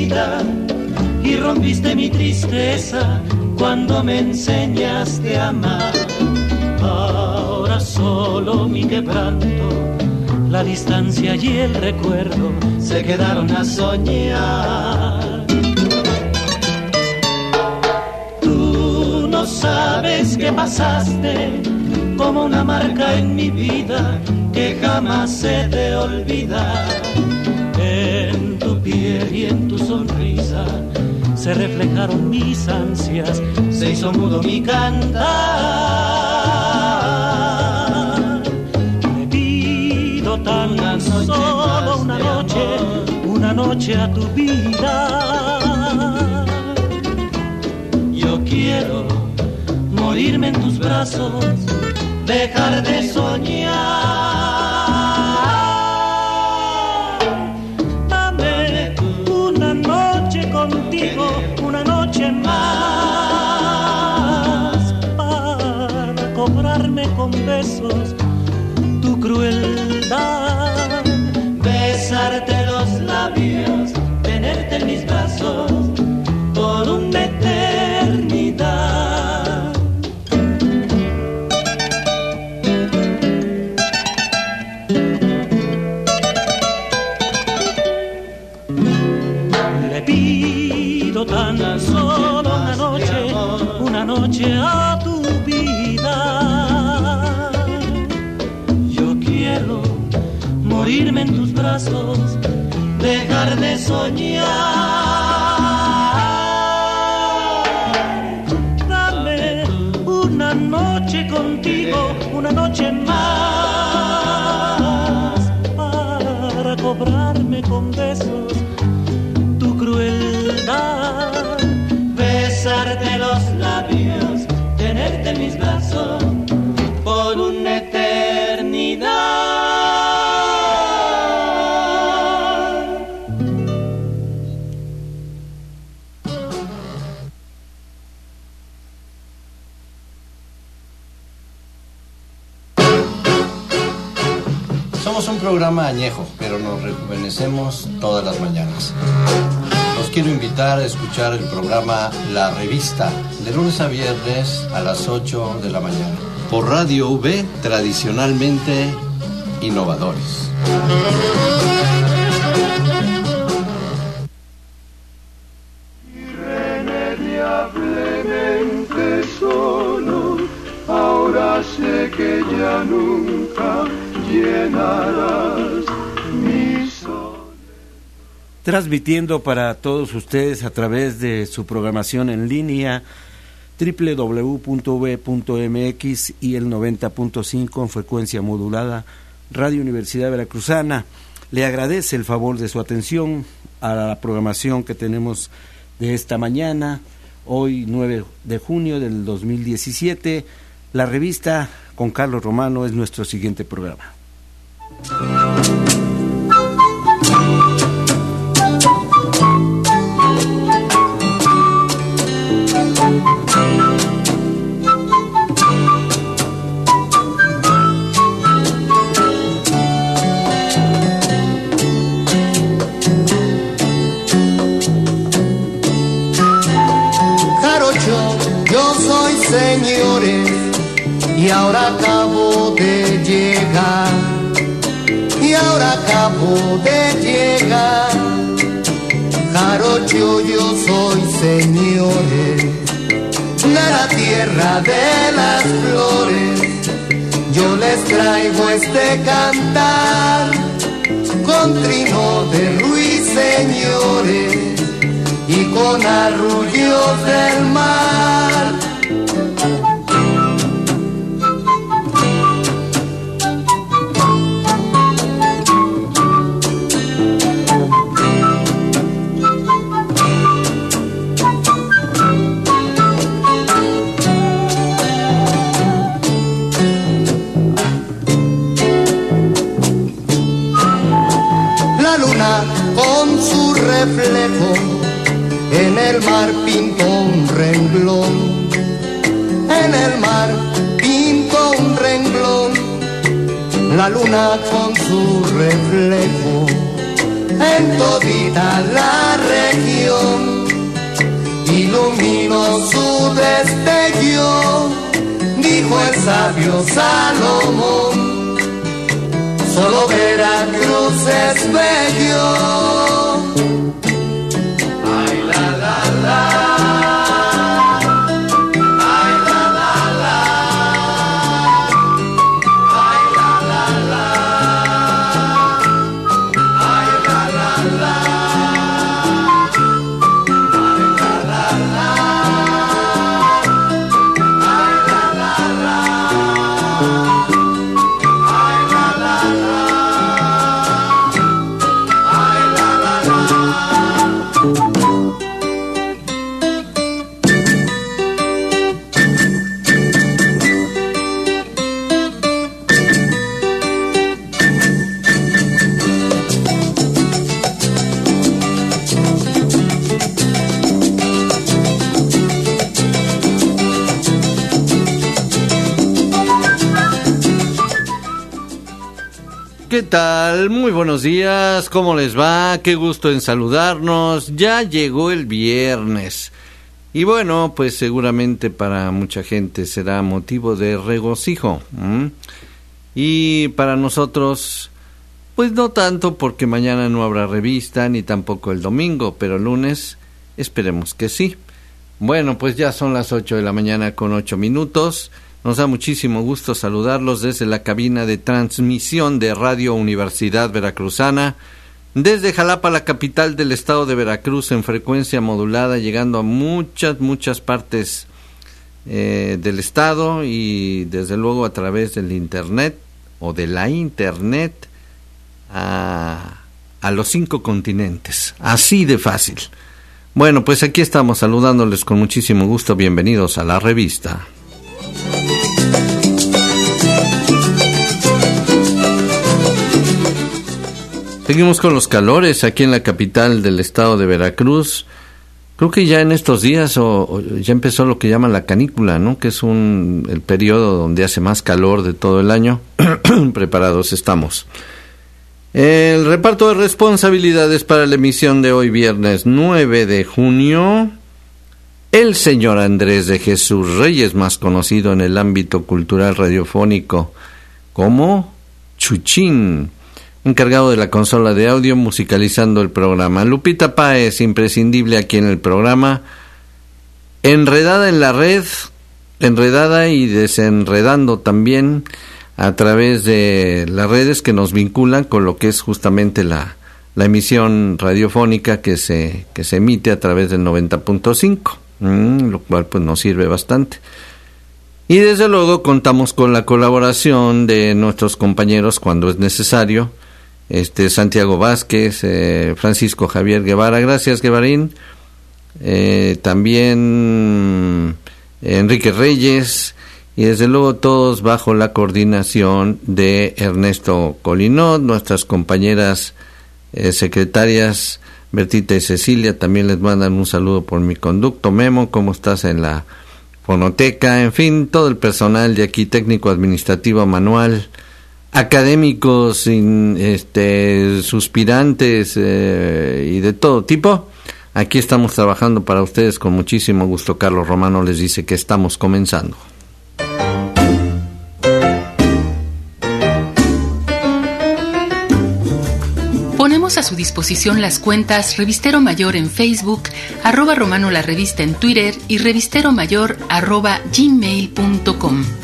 vida y rompiste mi tristeza cuando me enseñaste a amar. Ahora solo mi quebranto, la distancia y el recuerdo se quedaron a soñar. Tú no sabes que pasaste como una marca en mi vida que jamás se te olvida. En tu piel y en tu sonrisa se reflejaron mis ansias, se hizo mudo mi cantar. Te pido tan solo una noche a tu vida. Yo quiero morirme en tus brazos, dejar de soñar. Dame una noche contigo, una noche más, para cobrarme con besos tu crueldad. Besarte los labios, tenerte en mis brazos por una eternidad. Le pido tan solo una noche a tu vida. Yo quiero morirme en tus brazos, dejar de soñar. Dame una noche contigo, una noche más, para cobrarme con besos tu crueldad. Besarte los labios, tenerte en mis brazos por una eternidad. Somos un programa añejo, pero nos rejuvenecemos todas las mañanas. Los quiero invitar a escuchar el programa La Revista, de lunes a viernes a las 8 de la mañana, por Radio V, tradicionalmente innovadores. Irremediablemente solo, ahora sé que ya nunca llenarás mi soledad. Transmitiendo para todos ustedes a través de su programación en línea www.v.mx y el 90.5 en frecuencia modulada Radio Universidad Veracruzana. Le agradece el favor de su atención a la programación que tenemos de esta mañana, hoy 9 de junio del 2017. La revista con Carlos Romano es nuestro siguiente programa. Yo soy señores y ahora acabo de llegar, Jarocho, yo soy señores de la tierra de las flores. Yo les traigo este cantar con trino de ruiseñores y con arrullos del mar. La luna con su reflejo en el mar pintó un renglón, en el mar pintó un renglón. La luna con su reflejo en todita la región. Iluminó su destello, dijo el sabio Salomón, solo Veracruz es bello. Ay, la, la, la. ¿Qué tal? Muy buenos días, ¿cómo les va? Qué gusto en saludarnos. Ya llegó el viernes. Y bueno, pues seguramente para mucha gente será motivo de regocijo. Y para nosotros, pues no tanto, porque mañana no habrá revista, ni tampoco el domingo, pero el lunes esperemos que sí. Bueno, pues ya son las 8 de la mañana con 8 minutos. Nos da muchísimo gusto saludarlos desde la cabina de transmisión de Radio Universidad Veracruzana, desde Jalapa, la capital del estado de Veracruz, en frecuencia modulada, llegando a muchas partes del estado, y desde luego a través del internet o de la internet a los 5 continentes, así de fácil. Bueno, pues aquí estamos saludándoles con muchísimo gusto. Bienvenidos a la revista. Seguimos con los calores aquí en la capital del estado de Veracruz. Creo que ya en estos días o ya empezó lo que llaman la canícula, ¿no? Que es el periodo donde hace más calor de todo el año. Preparados estamos. El reparto de responsabilidades para la emisión de hoy, viernes 9 de junio. El señor Andrés de Jesús Reyes, más conocido en el ámbito cultural radiofónico como Chuchín, encargado de la consola de audio, musicalizando el programa. Lupita Páez, imprescindible aquí en el programa, enredada en la red, enredada y desenredando también a través de las redes que nos vinculan con lo que es justamente la emisión radiofónica que se emite a través del 90.5. Lo cual pues nos sirve bastante. Y desde luego contamos con la colaboración de nuestros compañeros cuando es necesario, Santiago Vázquez, Francisco Javier Guevara, gracias Guevarín, también Enrique Reyes, y desde luego todos bajo la coordinación de Ernesto Colinot, nuestras compañeras secretarias Bertita y Cecilia también les mandan un saludo por mi conducto. Memo, ¿cómo estás en la fonoteca? En fin, todo el personal de aquí, técnico, administrativo, manual, académicos, suspirantes y de todo tipo. Aquí estamos trabajando para ustedes con muchísimo gusto. Carlos Romano les dice que estamos comenzando. Ponemos a su disposición las cuentas Revistero Mayor en Facebook, @Romano la Revista en Twitter y revisteromayor @gmail.com.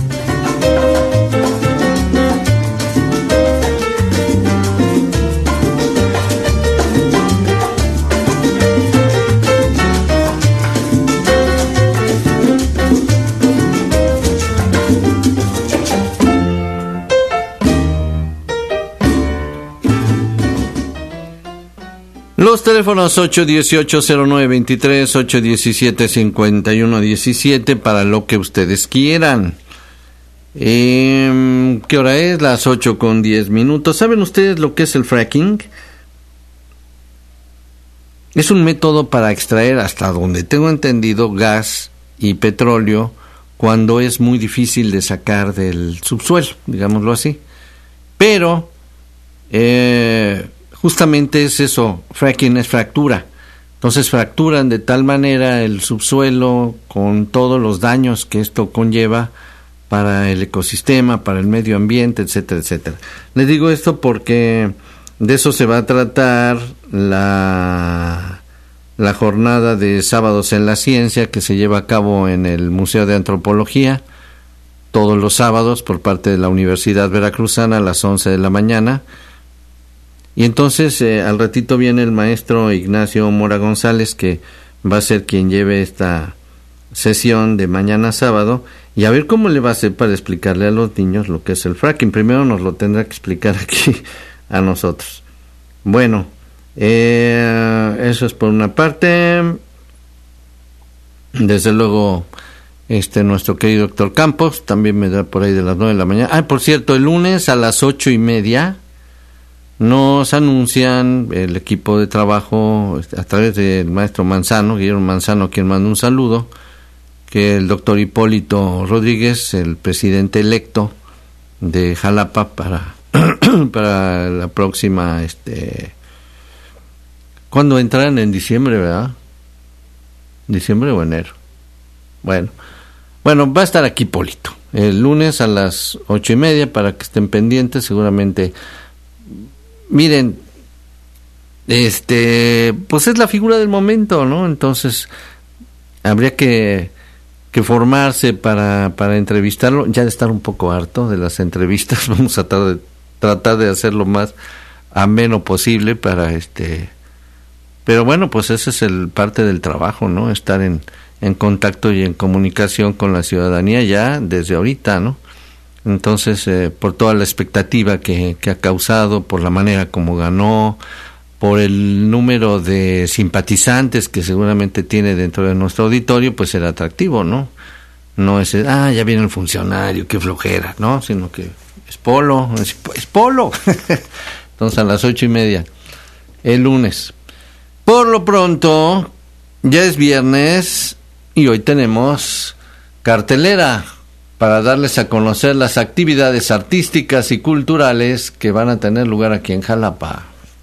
Los teléfonos 818-0923, 817-5117 para lo que ustedes quieran. ¿Qué hora es? Las 8:10. ¿Saben ustedes lo que es el fracking? Es un método para extraer, hasta donde tengo entendido, gas y petróleo cuando es muy difícil de sacar del subsuelo, digámoslo así. Pero justamente es eso, fracking es fractura. Entonces fracturan de tal manera el subsuelo con todos los daños que esto conlleva para el ecosistema, para el medio ambiente, etcétera, etcétera. Les digo esto porque de eso se va a tratar la jornada de Sábados en la Ciencia, que se lleva a cabo en el Museo de Antropología todos los sábados por parte de la Universidad Veracruzana a las 11 de la mañana. Y entonces al ratito viene el maestro Ignacio Mora González, que va a ser quien lleve esta sesión de mañana sábado, y a ver cómo le va a hacer para explicarle a los niños lo que es el fracking. Primero nos lo tendrá que explicar aquí a nosotros. Bueno, eso es por una parte. Desde luego, nuestro querido doctor Campos también me da por ahí de las 9 de la mañana. Por cierto, el lunes a las 8:30 nos anuncian el equipo de trabajo a través del maestro Manzano, Guillermo Manzano, quien manda un saludo, que el doctor Hipólito Rodríguez, el presidente electo de Jalapa para la próxima, ¿cuándo entrarán? En diciembre, ¿verdad? ¿Diciembre o enero? Bueno, va a estar aquí Hipólito el lunes a las 8:30 para que estén pendientes. Seguramente, miren, pues es la figura del momento, ¿no? Entonces habría que formarse para entrevistarlo. Ya de estar un poco harto de las entrevistas, vamos a tratar de hacer lo más ameno posible para pero bueno, pues ese es parte del trabajo, ¿no? Estar en contacto y en comunicación con la ciudadanía ya desde ahorita, ¿no? Entonces, por toda la expectativa que ha causado, por la manera como ganó, por el número de simpatizantes que seguramente tiene dentro de nuestro auditorio, pues será atractivo, ¿no? No es, ya viene el funcionario, qué flojera, ¿no? Sino que es polo. Entonces a las 8:30 el lunes. Por lo pronto, ya es viernes y hoy tenemos cartelera para darles a conocer las actividades artísticas y culturales que van a tener lugar aquí en Jalapa.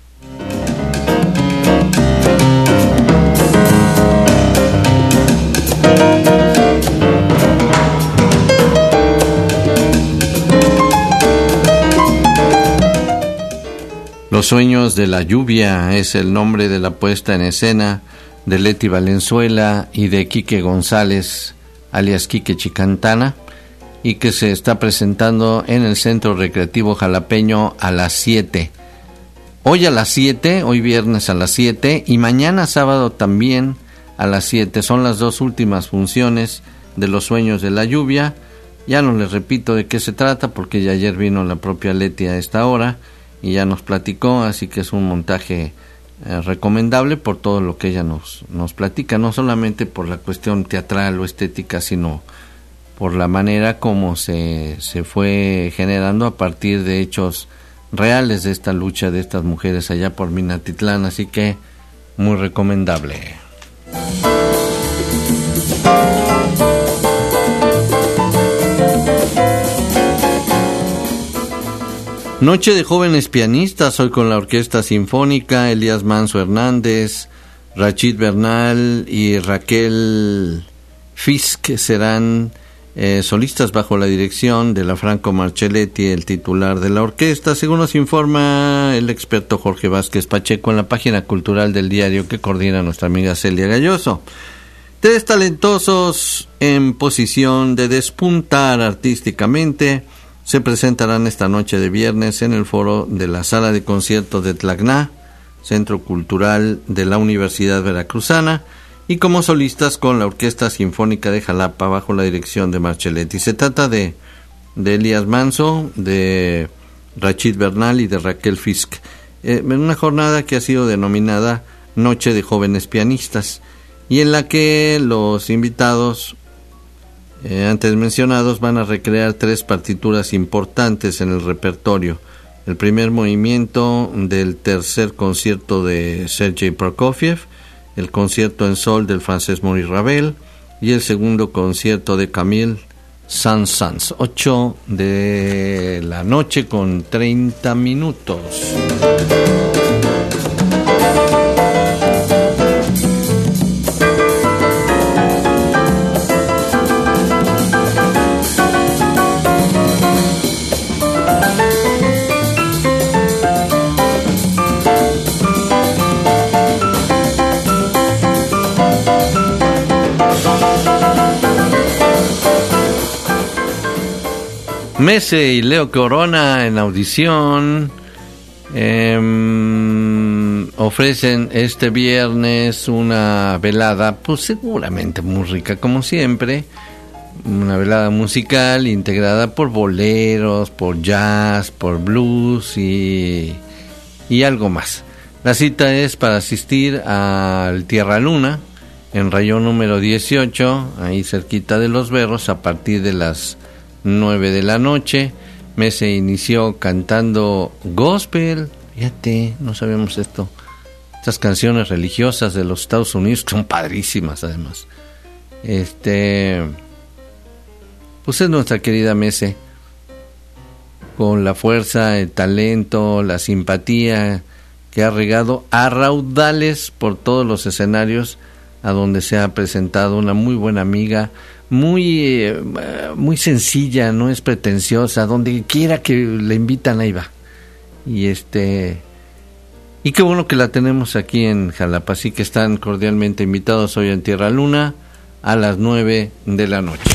Los sueños de la lluvia es el nombre de la puesta en escena de Leti Valenzuela y de Quique González, alias Quique Chicantana, y que se está presentando en el Centro Recreativo Jalapeño a las 7. Hoy a las 7, hoy viernes a las 7, y mañana sábado también a las 7. Son las dos últimas funciones de Los Sueños de la Lluvia. Ya no les repito de qué se trata, porque ya ayer vino la propia Leti a esta hora y ya nos platicó, así que es un montaje recomendable por todo lo que ella nos platica, no solamente por la cuestión teatral o estética, sino por la manera como se fue generando a partir de hechos reales de esta lucha de estas mujeres allá por Minatitlán, así que muy recomendable. Noche de jóvenes pianistas, hoy con la Orquesta Sinfónica, Elías Manso Hernández, Rachid Bernal y Raquel Fisk serán solistas bajo la dirección de la Franco Marcelletti, el titular de la orquesta, según nos informa el experto Jorge Vázquez Pacheco en la página cultural del diario que coordina nuestra amiga Celia Galloso. Tres talentosos en posición de despuntar artísticamente se presentarán esta noche de viernes en el foro de la Sala de Conciertos de Tlacná, Centro Cultural de la Universidad Veracruzana, y como solistas con la Orquesta Sinfónica de Jalapa bajo la dirección de Marcelletti. Se trata de Elías Manso, de Rachid Bernal y de Raquel Fisk. En una jornada que ha sido denominada Noche de Jóvenes Pianistas, y en la que los invitados antes mencionados van a recrear tres partituras importantes en el repertorio. El primer movimiento del tercer concierto de Sergei Prokofiev, el concierto en sol del francés Maurice Ravel y el segundo concierto de Camille Saint-Saëns. 8 de la noche con 30 minutos. Mese y Leo Corona en audición ofrecen este viernes una velada, pues seguramente muy rica como siempre, una velada musical integrada por boleros, por jazz, por blues y algo más. La cita es para asistir al Tierra Luna en rayón número 18, ahí cerquita de Los Berros, a partir de las 9 de la noche. Mese inició cantando gospel, fíjate, no sabemos esto. Estas canciones religiosas de los Estados Unidos son padrísimas, además. Pues es nuestra querida Mese, con la fuerza, el talento, la simpatía que ha regado a raudales por todos los escenarios a donde se ha presentado. Una muy buena amiga, muy sencilla, no es pretenciosa, donde quiera que le invitan ahí va. Y qué bueno que la tenemos aquí en Jalapa, así que están cordialmente invitados hoy en Tierra Luna a las 9 de la noche.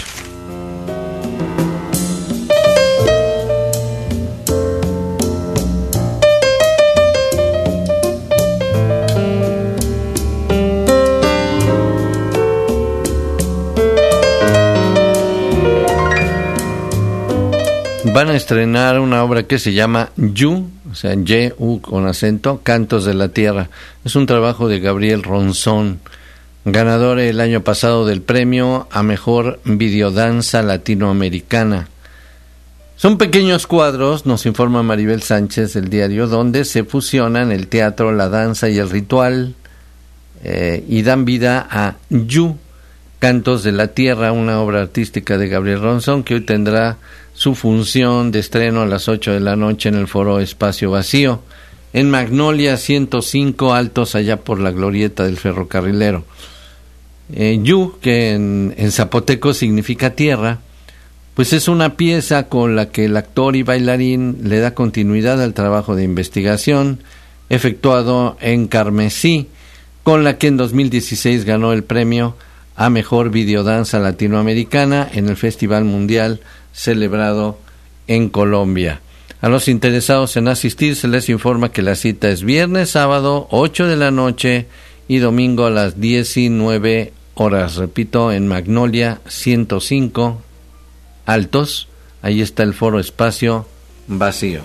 Van a estrenar una obra que se llama You, o sea, Y-U con acento, Cantos de la Tierra. Es un trabajo de Gabriel Ronzón, ganador el año pasado del premio a Mejor Videodanza Latinoamericana. Son pequeños cuadros, nos informa Maribel Sánchez del diario, donde se fusionan el teatro, la danza y el ritual, y dan vida a You, Cantos de la Tierra, una obra artística de Gabriel Ronzón, que hoy tendrá su función de estreno a las 8 de la noche en el Foro Espacio Vacío, en Magnolia 105 Altos, allá por la glorieta del ferrocarrilero. You, que en zapoteco significa tierra, pues es una pieza con la que el actor y bailarín le da continuidad al trabajo de investigación efectuado en Carmesí, con la que en 2016 ganó el premio a Mejor Videodanza Latinoamericana en el Festival Mundial celebrado en Colombia. A los interesados en asistir se les informa que la cita es viernes, sábado, 8 de la noche y domingo a las 19 horas. Repito, en Magnolia 105 Altos, ahí está el Foro Espacio Vacío.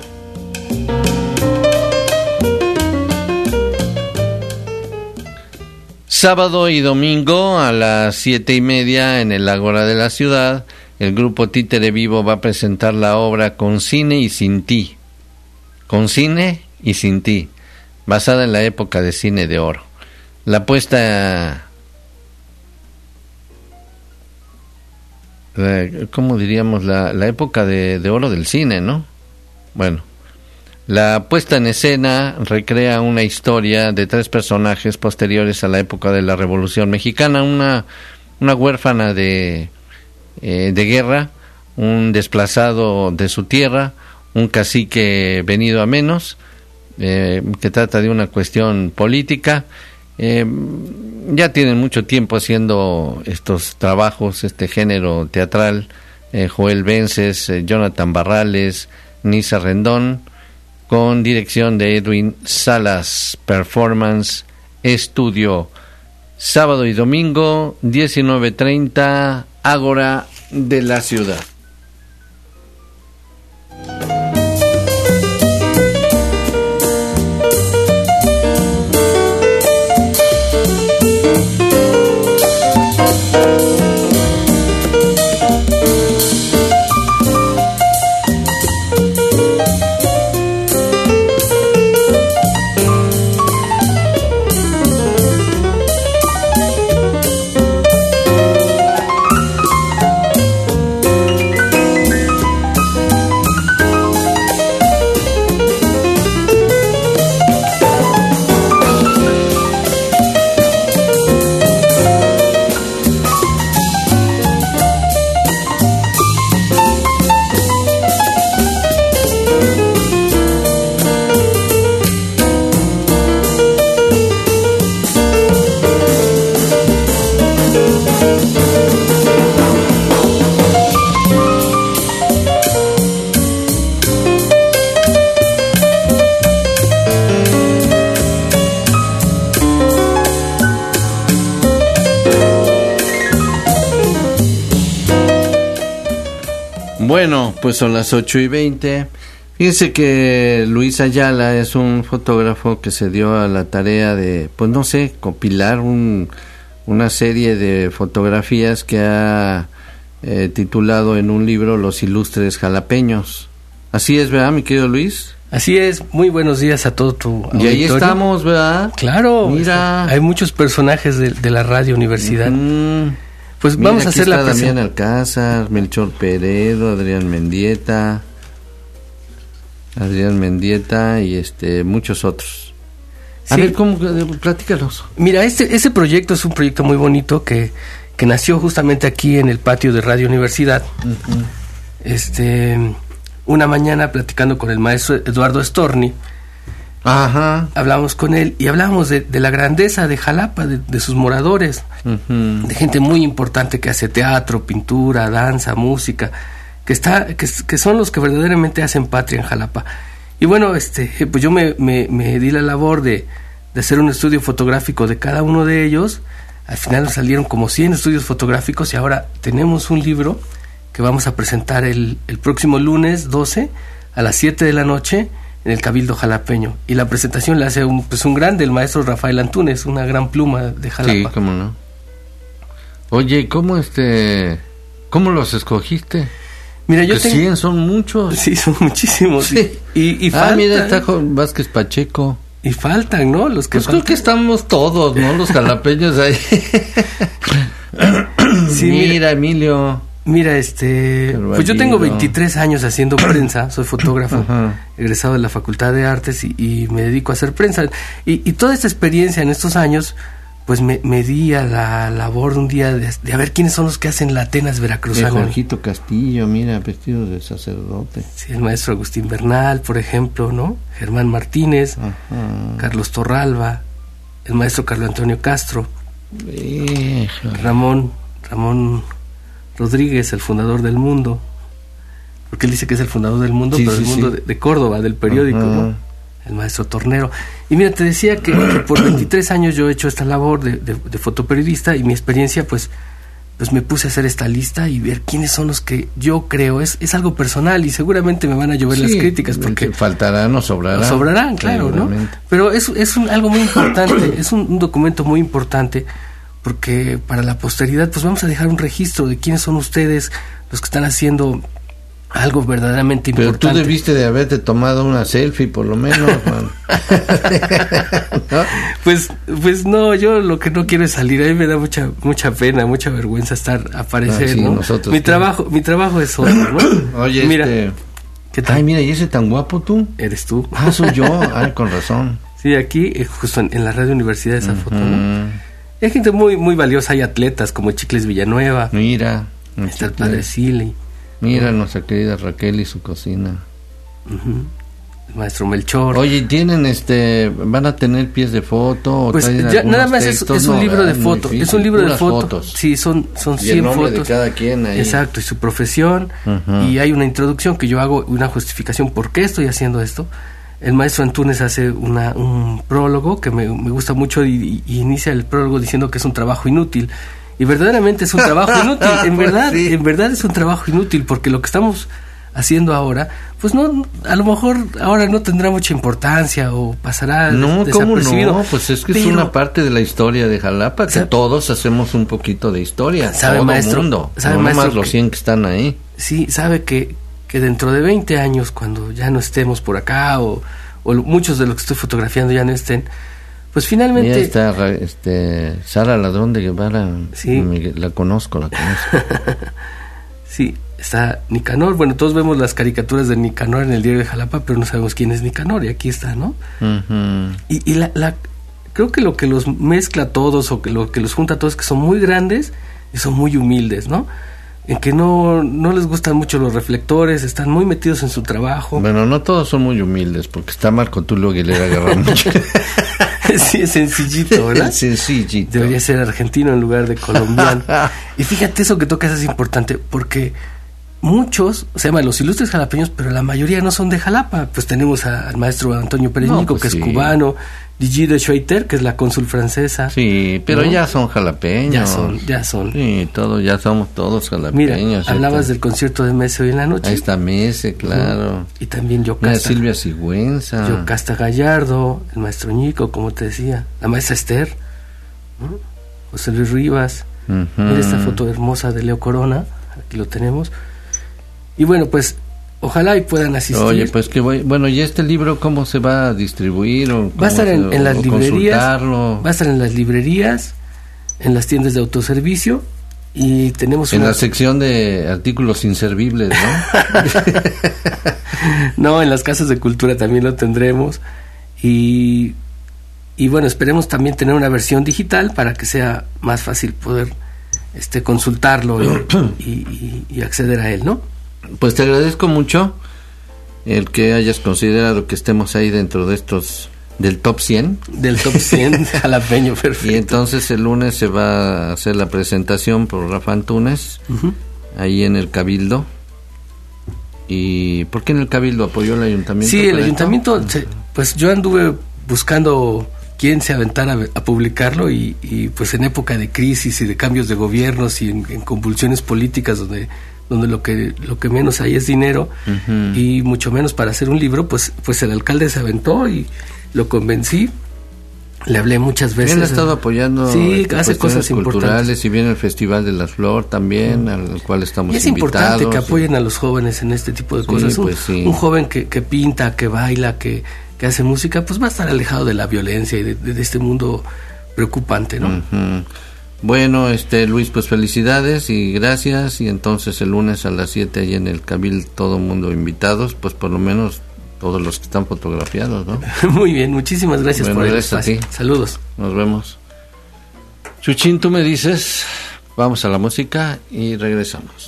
Sábado y domingo a las 7:30 en el Ágora de la Ciudad, el grupo Títere Vivo va a presentar la obra Con Cine y Sin Ti. Con Cine y Sin Ti, basada en la época de cine de oro. La puesta, ¿cómo diríamos? La época de oro del cine, ¿no? Bueno, la puesta en escena recrea una historia de 3 personajes posteriores a la época de la Revolución Mexicana, una huérfana de guerra, un desplazado de su tierra, un cacique venido a menos, que trata de una cuestión política. Ya tienen mucho tiempo haciendo estos trabajos, este género teatral, Joel Vences, Jonathan Barrales, Nisa Rendón, con dirección de Edwin Salas, Performance Estudio. Sábado y domingo, 19:30, Ágora de la Ciudad. Bueno, pues son las 8:20. Fíjense que Luis Ayala es un fotógrafo que se dio a la tarea de, pues no sé, compilar una serie de fotografías que ha titulado en un libro Los Ilustres Jalapeños. Así es, ¿verdad, mi querido Luis? Así es, muy buenos días a todo tu auditorio. Y ahí estamos, ¿verdad? Claro, mira. Hay muchos personajes de la Radio Universidad. Pues mira, vamos a hacer la presentación. Damián Alcázar, Melchor Peredo, Adrián Mendieta y muchos otros. A ver, ¿cómo? Platícalos. Mira, ese proyecto es un proyecto muy bonito que nació justamente aquí en el patio de Radio Universidad. Una mañana platicando con el maestro Eduardo Storni, hablamos con él y hablamos de la grandeza de Jalapa, de sus moradores, de gente muy importante que hace teatro, pintura, danza, música, que son los que verdaderamente hacen patria en Jalapa. Y bueno, pues yo me di la labor de hacer un estudio fotográfico de cada uno de ellos. Al final nos salieron como 100 estudios fotográficos y ahora tenemos un libro que vamos a presentar el próximo lunes 12 a las 7 de la noche en el Cabildo Jalapeño. Y la presentación la hace un grande, el maestro Rafael Antunes, una gran pluma de Jalapa. Sí, cómo no. Oye, ¿cómo los escogiste? Mira, yo tengo... 100 son muchos. Sí, son muchísimos. Sí. Y faltan. Mira, está Vázquez Pacheco. Y faltan, ¿no? Los que pues creo que estamos todos, ¿no? Los jalapeños ahí. Sí, mira, Emilio. Mira, pues yo tengo 23 años haciendo prensa, soy fotógrafo, egresado de la Facultad de Artes y me dedico a hacer prensa. Y toda esta experiencia en estos años, pues me di a la labor un día de a ver quiénes son los que hacen la Atenas veracruzana. Jorgito Castillo, mira, vestido de sacerdote. Sí, el maestro Agustín Bernal, por ejemplo, ¿no? Germán Martínez, Carlos Torralba, el maestro Carlos Antonio Castro, Ramón Rodríguez, el fundador del Mundo, porque él dice que es el fundador del Mundo, pero del Mundo de Córdoba, del periódico, ¿no? El maestro Tornero. Y mira, te decía que por 23 años yo he hecho esta labor de fotoperiodista y mi experiencia, pues me puse a hacer esta lista y ver quiénes son los que yo creo, es algo personal y seguramente me van a llover las críticas porque faltarán o sobrarán. Sobrarán, claro, ¿no? Pero es algo muy importante, es un documento muy importante porque para la posteridad pues vamos a dejar un registro de quiénes son ustedes los que están haciendo algo verdaderamente importante. Pero tú debiste de haberte tomado una selfie por lo menos, man. ¿No? Pues no, yo lo que no quiero es salir, a mí me da mucha pena, mucha vergüenza aparecer, ¿no? Mi trabajo es otro, ¿no? Oye, mira, ¿qué tal? Ay, mira, ¿y ese tan guapo tú? Eres tú. Ah, soy yo, con razón. Sí, aquí, justo en la Radio Universidad esa foto, ¿no? Hay gente muy, muy valiosa, hay atletas como Chicles Villanueva. Mira. Está el padre Siley. Mira nuestra querida Raquel y su cocina. El maestro Melchor. Oye, ¿tienen van a tener pies de foto? Pues ya nada más textos, es un libro de fotos. Es un libro de fotos. Sí, son 100 y el nombre fotos. De cada quien ahí. Exacto, y su profesión. Y hay una introducción que yo hago, una justificación por qué estoy haciendo esto. El maestro Antunes hace un prólogo que me gusta mucho y inicia el prólogo diciendo que es un trabajo inútil. Y verdaderamente es un trabajo inútil, en verdad es un trabajo inútil, porque lo que estamos haciendo ahora, pues no, a lo mejor ahora no tendrá mucha importancia o pasará desapercibido. No, pues es que es una parte de la historia de Jalapa, que todos hacemos un poquito de historia, ¿sabe, todo maestro? Mundo, ¿Sabe, no maestro? Más los 100 que están ahí. Sí, sabe que dentro de 20 años, cuando ya no estemos por acá, o muchos de los que estoy fotografiando ya no estén, pues finalmente... Ya está Sara Ladrón de Guevara, sí. La conozco. Sí, está Nicanor, bueno, todos vemos las caricaturas de Nicanor en el diario de Jalapa, pero no sabemos quién es Nicanor, y aquí está, ¿no? Y creo que lo que los mezcla a todos, o que lo que los junta a todos, es que son muy grandes y son muy humildes, ¿no? En que no les gustan mucho los reflectores, están muy metidos en su trabajo. Bueno, no todos son muy humildes, porque está Marco Tulio Aguilera agarrando mucho. Sí, es sencillito, ¿verdad? Sencillito. Debería ser argentino en lugar de colombiano. Y fíjate, eso que tocas es importante, porque muchos se llaman los ilustres jalapeños, pero la mayoría no son de Jalapa. Pues tenemos al maestro Antonio Pérez Ñico, que es cubano, Gigi de Schweiter, que es la cónsul francesa. Sí, pero ¿no? ya son jalapeños. Ya son. Sí, ya somos todos jalapeños. Mira, hablabas del concierto de Mese hoy en la noche. Ahí está Mese, claro. Y también Silvia Sigüenza. Yocasta Gallardo, el maestro Ñico, como te decía, la maestra Esther, ¿no? José Luis Rivas. Mira esta foto hermosa de Leo Corona, aquí lo tenemos. Y bueno, pues ojalá y puedan asistir. Oye, pues que bueno, ¿y este libro cómo se va a distribuir? Va a estar en las librerías. Va a estar en las librerías, en las tiendas de autoservicio, y tenemos en la sección de artículos inservibles, ¿no? No, en las casas de cultura también lo tendremos. Y bueno, esperemos también tener una versión digital para que sea más fácil poder consultarlo y acceder a él, ¿no? Pues te agradezco mucho el que hayas considerado que estemos ahí dentro de estos del top 100. Del top 100 jalapeño, perfecto. Y entonces el lunes se va a hacer la presentación por Rafa Antunes, ahí en el Cabildo. ¿Y por qué en el Cabildo apoyó el ayuntamiento? Sí, el ayuntamiento, pues yo anduve buscando quién se aventara a publicarlo y pues en época de crisis y de cambios de gobiernos y en convulsiones políticas donde lo que menos hay es dinero, y mucho menos para hacer un libro, pues el alcalde se aventó y lo convencí. Le hablé muchas veces. Él ha estado apoyando, sí, hace cosas culturales, y viene el Festival de la Flor también, al cual estamos invitados. Es importante que apoyen a los jóvenes en este tipo de cosas. Pues un joven que pinta, que baila, que hace música, pues va a estar alejado de la violencia y de este mundo preocupante, ¿no? Bueno, Luis, pues felicidades y gracias, y entonces el lunes a las 7 ahí en el Cabildo, todo mundo invitados, pues por lo menos todos los que están fotografiados, ¿no? Muy bien, muchísimas gracias por el espacio. Saludos. Nos vemos. Chuchín, tú me dices, vamos a la música y regresamos.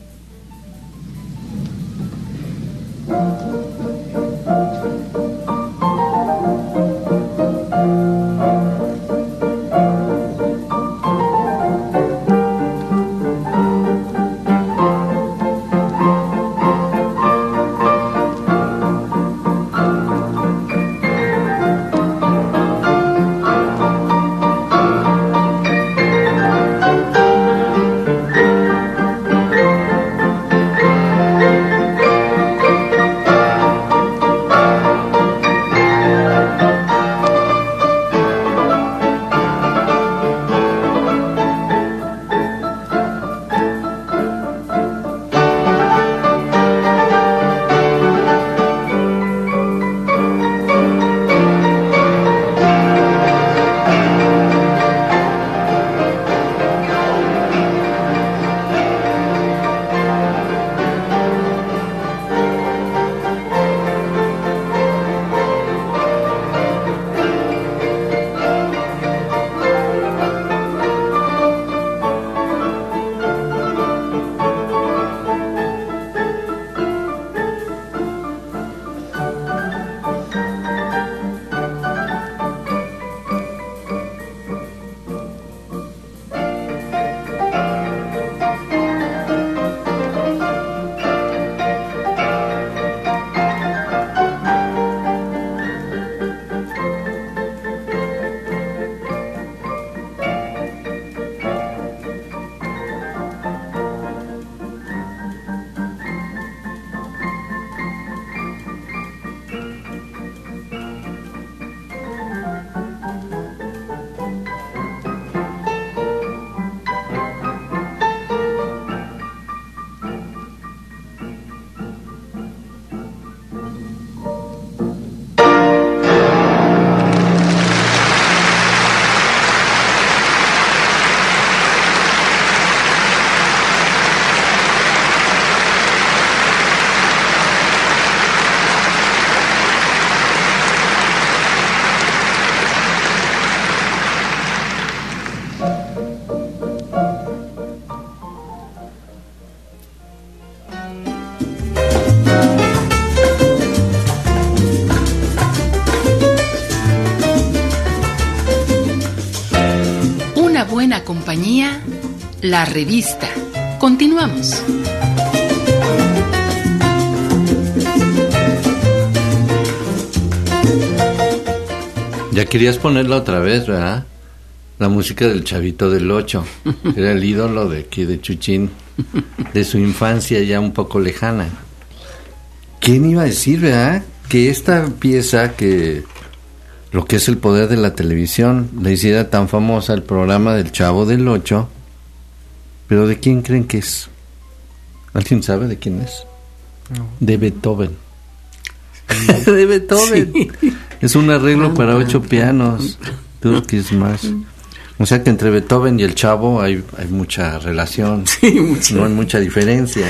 Buena compañía, la revista. Continuamos. Ya querías ponerla otra vez, ¿verdad? La música del Chavito del Ocho. Era el ídolo de aquí, de Chuchín, de su infancia ya un poco lejana. ¿Quién iba a decir, verdad? Que esta pieza, que lo que es el poder de la televisión, le hiciera tan famosa el programa del Chavo del Ocho. ¿Pero de quién creen que es? ¿Alguien sabe de quién es? No. De Beethoven. De Beethoven. Sí. Es un arreglo para 8 pianos. Turkish March. O sea que entre Beethoven y el Chavo hay mucha relación. Sí, mucha. No hay mucha diferencia.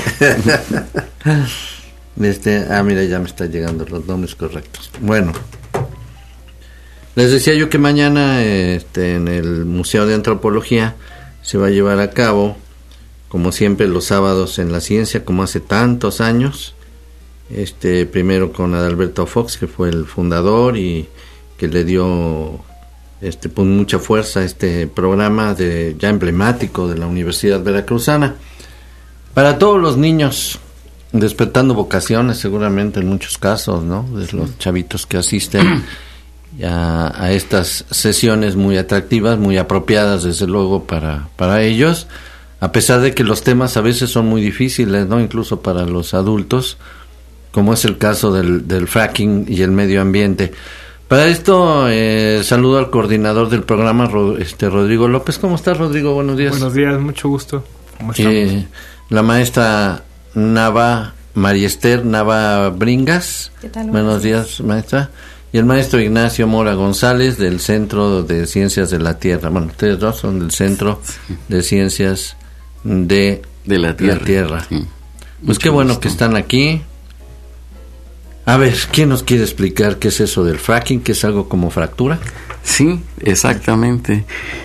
Mira, ya me están llegando los nombres correctos. Bueno, les decía yo que mañana en el Museo de Antropología se va a llevar a cabo, como siempre, los sábados en la ciencia, como hace tantos años. Primero con Adalberto Fox, que fue el fundador y que le dio pues mucha fuerza a este programa ya emblemático de la Universidad Veracruzana. Para todos los niños, despertando vocaciones seguramente en muchos casos, ¿no? De los chavitos que asisten a estas sesiones muy atractivas, muy apropiadas desde luego para ellos, a pesar de que los temas a veces son muy difíciles, ¿no? Incluso para los adultos, como es el caso del fracking y el medio ambiente. Para esto saludo al coordinador del programa, Rodrigo López. ¿Cómo estás, Rodrigo? Buenos días. Buenos días, mucho gusto. ¿Cómo estamos? La maestra María Esther Nava Bringas. ¿Qué tal? Buenos días, maestra. Y el maestro Ignacio Mora González, del Centro de Ciencias de la Tierra. Bueno, ustedes dos son del Centro de Ciencias de la Tierra. Sí. Pues qué bueno que están aquí. A ver, ¿quién nos quiere explicar qué es eso del fracking? ¿Qué es algo como fractura? Sí, exactamente.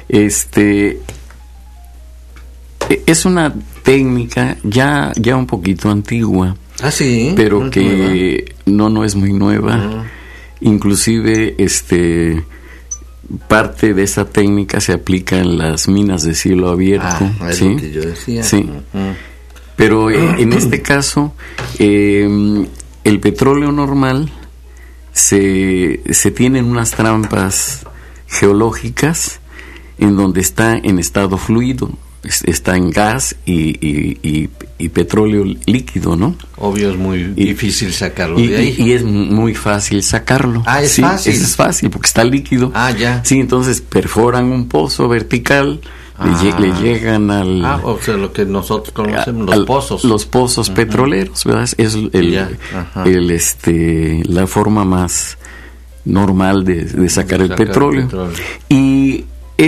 Es una técnica ya un poquito antigua. Ah, sí. Pero que no es muy nueva. Inclusive, parte de esa técnica se aplica en las minas de cielo abierto. Es ¿sí? Lo que yo decía. Sí. Pero en este caso, el petróleo normal se tienen unas trampas geológicas en donde está en estado fluido, está en gas y petróleo líquido, ¿no? Obvio, es muy difícil sacarlo de ahí. Y es muy fácil sacarlo. ¿Es fácil? Es fácil porque está líquido. Ya. Sí, entonces perforan un pozo vertical, le llegan al... o sea, lo que nosotros conocemos, los pozos. Los pozos petroleros, ¿verdad? Es la forma más normal de sacar el petróleo. Y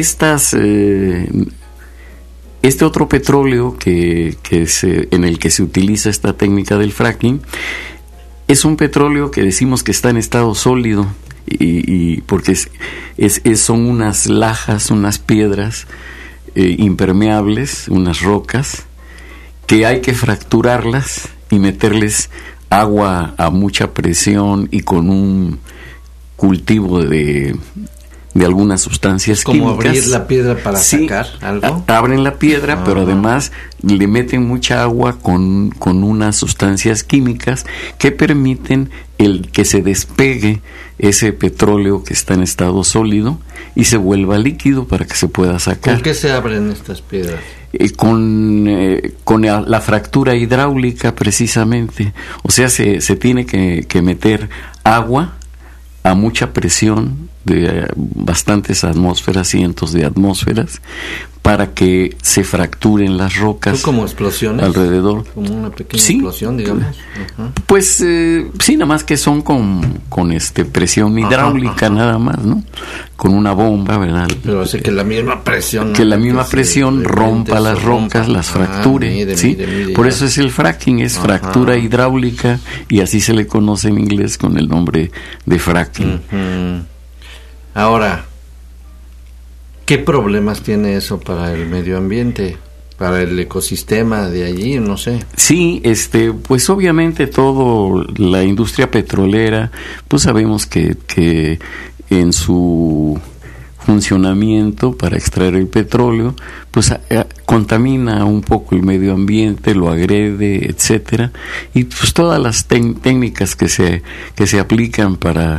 este otro petróleo en el que se utiliza esta técnica del fracking es un petróleo que decimos que está en estado sólido y porque son unas lajas, unas piedras impermeables, unas rocas que hay que fracturarlas y meterles agua a mucha presión y con un cultivo de algunas sustancias químicas. ¿Como abrir la piedra para sacar algo? Abren la piedra, pero además le meten mucha agua con unas sustancias químicas que permiten el que se despegue ese petróleo que está en estado sólido y se vuelva líquido para que se pueda sacar. ¿Con qué se abren estas piedras? Con la fractura hidráulica, precisamente. O sea, se tiene que meter agua a mucha presión de bastantes atmósferas, cientos de atmósferas, para que se fracturen las rocas. ¿Son como explosiones? Alrededor. Como una pequeña explosión, digamos. Pues sí, nada más que son con presión hidráulica, nada más, ¿no? Con una bomba, ¿verdad? Pero hace que la misma presión... Que la misma presión rompa las rocas, las fracture, ¿sí? Por eso es el fracking, es fractura hidráulica, y así se le conoce en inglés con el nombre de fracking. Ahora, ¿qué problemas tiene eso para el medio ambiente, para el ecosistema de allí? No sé. Sí, pues obviamente todo la industria petrolera, pues sabemos que en su funcionamiento para extraer el petróleo, pues contamina un poco el medio ambiente, lo agrede, etcétera, y pues todas las técnicas que se aplican para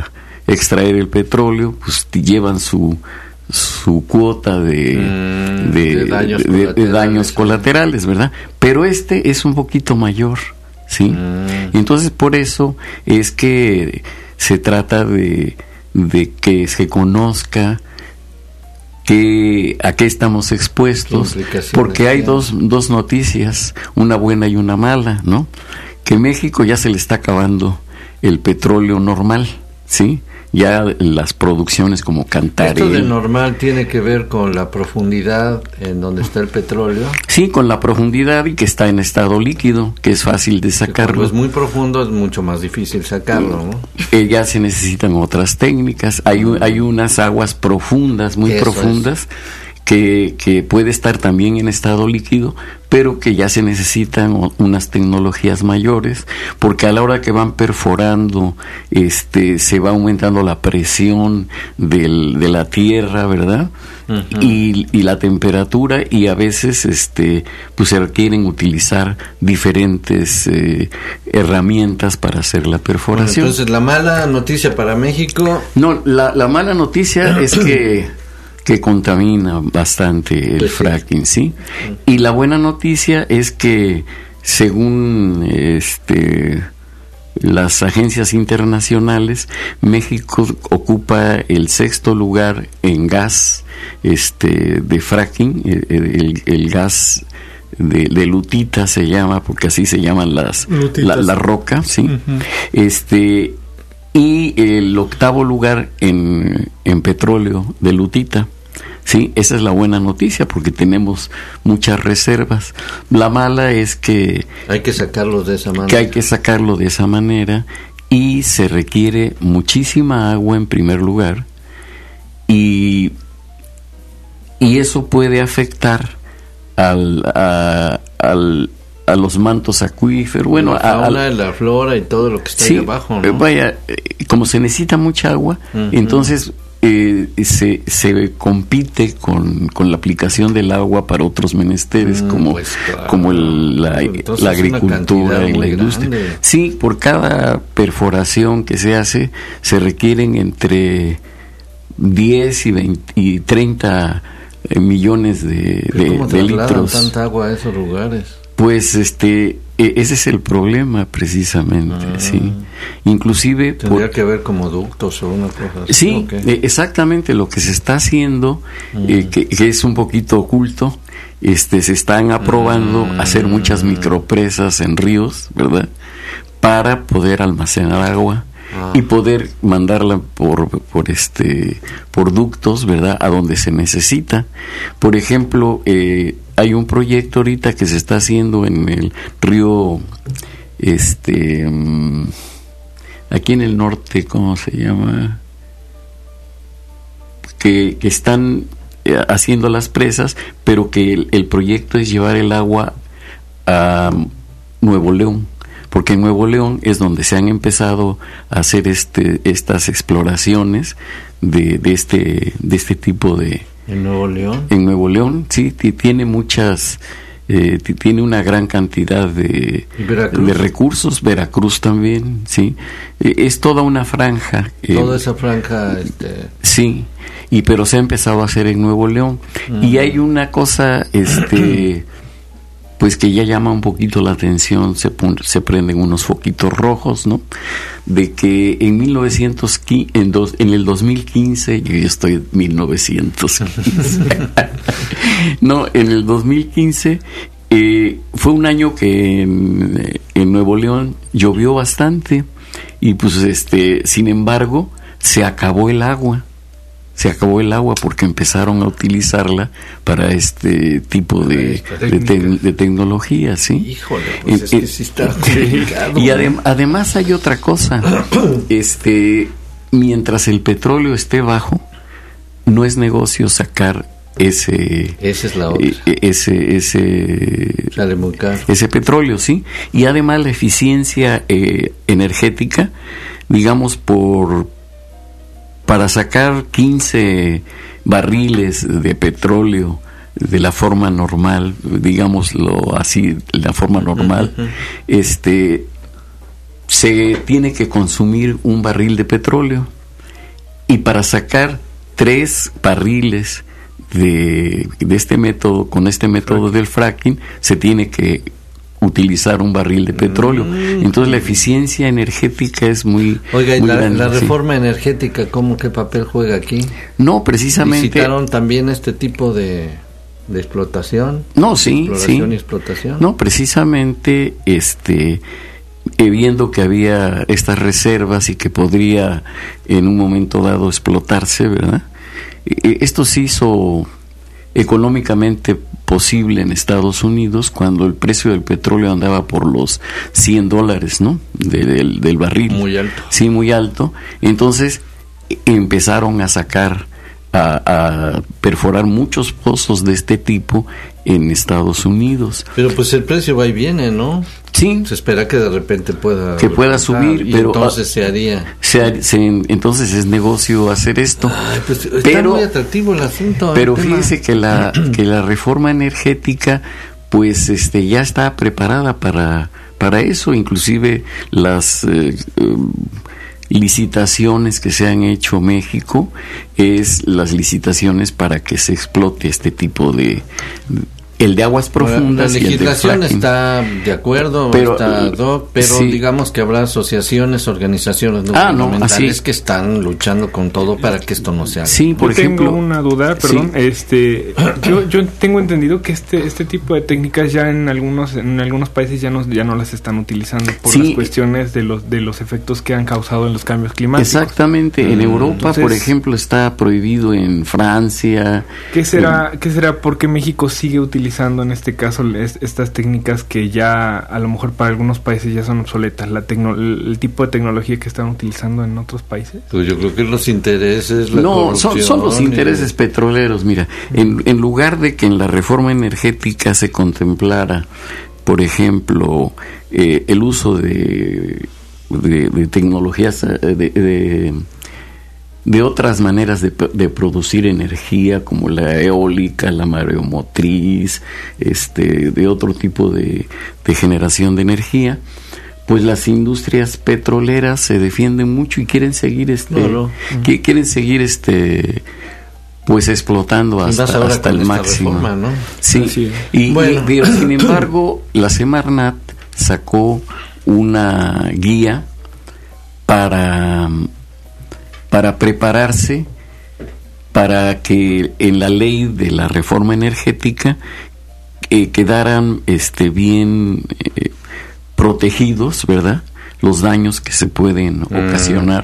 extraer el petróleo, pues llevan su cuota de daños colaterales, ¿verdad? Pero este es un poquito mayor, ¿sí? Entonces, por eso es que se trata de que se conozca a qué estamos expuestos, porque hay dos noticias, una buena y una mala, ¿no? Que México ya se le está acabando el petróleo normal, ¿sí? Ya las producciones como Cantarell. ¿Esto de normal tiene que ver con la profundidad en donde está el petróleo? Sí, con la profundidad y que está en estado líquido, que es fácil de sacarlo. Cuando es muy profundo es mucho más difícil sacarlo, ¿no? Ya se necesitan otras técnicas. Hay unas aguas profundas, muy profundas, que puede estar también en estado líquido, pero que ya se necesitan unas tecnologías mayores, porque a la hora que van perforando, se va aumentando la presión de la tierra, ¿verdad? Uh-huh. Y la temperatura, y a veces pues se requieren utilizar diferentes herramientas para hacer la perforación. Bueno, entonces, la mala noticia para México... No, la mala noticia es que contamina bastante el fracking, ¿sí? Y la buena noticia es que, según las agencias internacionales, México ocupa el 6º lugar en gas de fracking, el gas de lutita se llama, porque así se llaman la roca, ¿sí? Uh-huh. Y el 8º lugar en petróleo de lutita. Sí, esa es la buena noticia, porque tenemos muchas reservas. La mala es que hay que sacarlo de esa manera. Que hay que sacarlo de esa manera, y se requiere muchísima agua en primer lugar, y eso puede afectar a los mantos acuíferos, bueno, la fauna, la flora y todo lo que está ahí abajo, ¿no? Vaya, como se necesita mucha agua, uh-huh. Entonces se compite con la aplicación del agua para otros menesteres, como la agricultura y la industria. Grande. Sí, por cada perforación que se hace, se requieren entre 10 y 30 millones de litros. ¿Tanta agua a esos lugares? Pues ese es el problema, precisamente, sí. Inclusive tendría que haber como ductos o una cosa así. Sí, exactamente lo que se está haciendo, que es un poquito oculto. Se están aprobando hacer muchas micropresas en ríos, ¿verdad? Para poder almacenar agua y poder mandarla por ductos, ¿verdad? A donde se necesita. Por ejemplo, hay un proyecto ahorita que se está haciendo en el río, aquí en el norte, ¿cómo se llama? Que están haciendo las presas, pero que el proyecto es llevar el agua a Nuevo León, porque en Nuevo León es donde se han empezado a hacer estas exploraciones de este tipo de... ¿En Nuevo León? En Nuevo León, sí, tiene muchas... tiene una gran cantidad de recursos. Veracruz también, sí. Es toda una franja. Toda esa franja... Sí, pero se ha empezado a hacer en Nuevo León. Uh-huh. Y hay una cosa, pues que ya llama un poquito la atención, se prenden unos foquitos rojos, ¿no? De que en en el 2015, yo ya estoy en 1915, no, en el 2015 fue un año que en Nuevo León llovió bastante, y pues sin embargo se acabó el agua porque empezaron a utilizarla para este tipo de tecnología, ¿sí? Híjole, pues es que sí está complicado. Y además hay otra cosa, mientras el petróleo esté bajo, no es negocio sacar esa es la otra. Sale muy caro. Ese petróleo, sí. Y además la eficiencia energética, digamos, para sacar 15 barriles de petróleo de la forma normal, digámoslo así, la forma normal, se tiene que consumir un barril de petróleo, y para sacar 3 barriles de este método, con este método del fracking, se tiene que utilizar un barril de petróleo. Entonces la eficiencia energética es muy... Oiga, ¿y muy la grande, reforma energética qué papel juega aquí? No, precisamente... ¿Visitaron también este tipo de explotación? No, sí, exploración y explotación. No, precisamente, viendo que había estas reservas y que podría en un momento dado explotarse, ¿verdad? Esto se hizo económicamente posible en Estados Unidos cuando el precio del petróleo andaba por los $100, ¿no? Del barril. Muy alto. Sí, muy alto. Entonces empezaron a sacar, a perforar muchos pozos de este tipo en Estados Unidos. Pero pues el precio va y viene, ¿no? Sí. Se espera que de repente pueda subir, y pero entonces se haría. Entonces es negocio hacer esto. Ay, pues está muy atractivo el asunto. Pero fíjese que la reforma energética pues ya está preparada para eso, inclusive las licitaciones que se han hecho México es las licitaciones para que se explote este tipo de el de aguas profundas. La legislación está de acuerdo, pero sí, digamos que habrá asociaciones, organizaciones no gubernamentales que están luchando con todo para que esto no se haga. Sí, por ejemplo, tengo una duda, perdón, sí. Yo tengo entendido que este tipo de técnicas ya en algunos países ya no las están utilizando por las cuestiones de los efectos que han causado en los cambios climáticos. Exactamente, en Europa, entonces, por ejemplo, está prohibido, en Francia. ¿Qué será por qué México sigue utilizando en este caso estas técnicas que ya a lo mejor para algunos países ya son obsoletas, el tipo de tecnología que están utilizando en otros países? Pues yo creo que los intereses, la corrupción, son los intereses petroleros. Mira, en lugar de que en la reforma energética se contemplara, por ejemplo, el uso de tecnologías de otras maneras de producir energía, como la eólica, la mareomotriz, de otro tipo de generación de energía, pues las industrias petroleras se defienden mucho y quieren seguir pues explotando hasta el máximo. Reforma, ¿no? Sí. Y sin embargo, la Semarnat sacó una guía para prepararse para que en la ley de la reforma energética quedaran bien protegidos, ¿verdad?, los daños que se pueden ocasionar,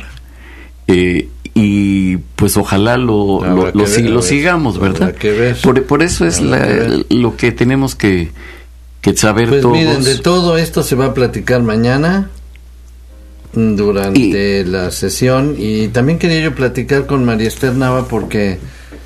y pues ojalá lo sigamos, ¿verdad? Por eso es lo que tenemos que saber pues todos. Miren, de todo esto se va a platicar mañana durante la sesión, y también quería yo platicar con María Esther Nava porque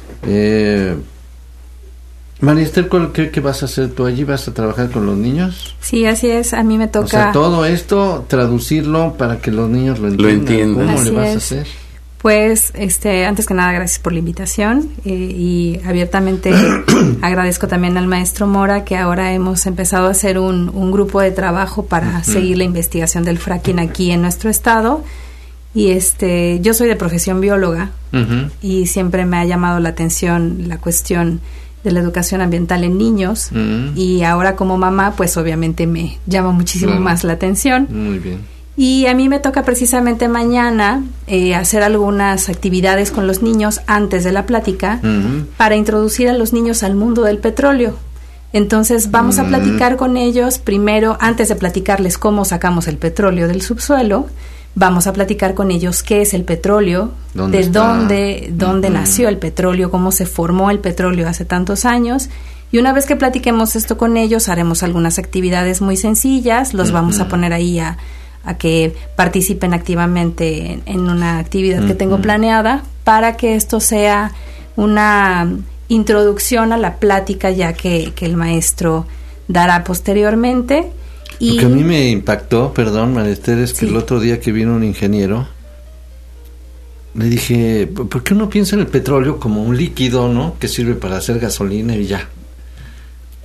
María Esther, ¿qué vas a hacer tú allí? ¿Vas a trabajar con los niños? Sí, así es, a mí me toca... O sea, todo esto, traducirlo para que los niños lo entiendan. ¿Cómo así le vas a hacer? Pues, antes que nada, gracias por la invitación, y abiertamente agradezco también al maestro Mora, que ahora hemos empezado a hacer un grupo de trabajo para seguir la investigación del fracking aquí en nuestro estado. Y yo soy de profesión bióloga, y siempre me ha llamado la atención la cuestión de la educación ambiental en niños, y ahora como mamá, pues obviamente me llama muchísimo más la atención. Muy bien. Y a mí me toca precisamente mañana hacer algunas actividades con los niños antes de la plática para introducir a los niños al mundo del petróleo. Entonces vamos a platicar con ellos primero, antes de platicarles cómo sacamos el petróleo del subsuelo, vamos a platicar con ellos qué es el petróleo, dónde nació el petróleo, cómo se formó el petróleo hace tantos años. Y una vez que platiquemos esto con ellos, haremos algunas actividades muy sencillas, los vamos a poner ahí a que participen activamente en una actividad que tengo planeada, para que esto sea una introducción a la plática ya que el maestro dará posteriormente. Y lo que a mí me impactó, perdón, María Esther, es que el otro día que vino un ingeniero, le dije, ¿por qué uno piensa en el petróleo como un líquido, ¿no?, que sirve para hacer gasolina y ya?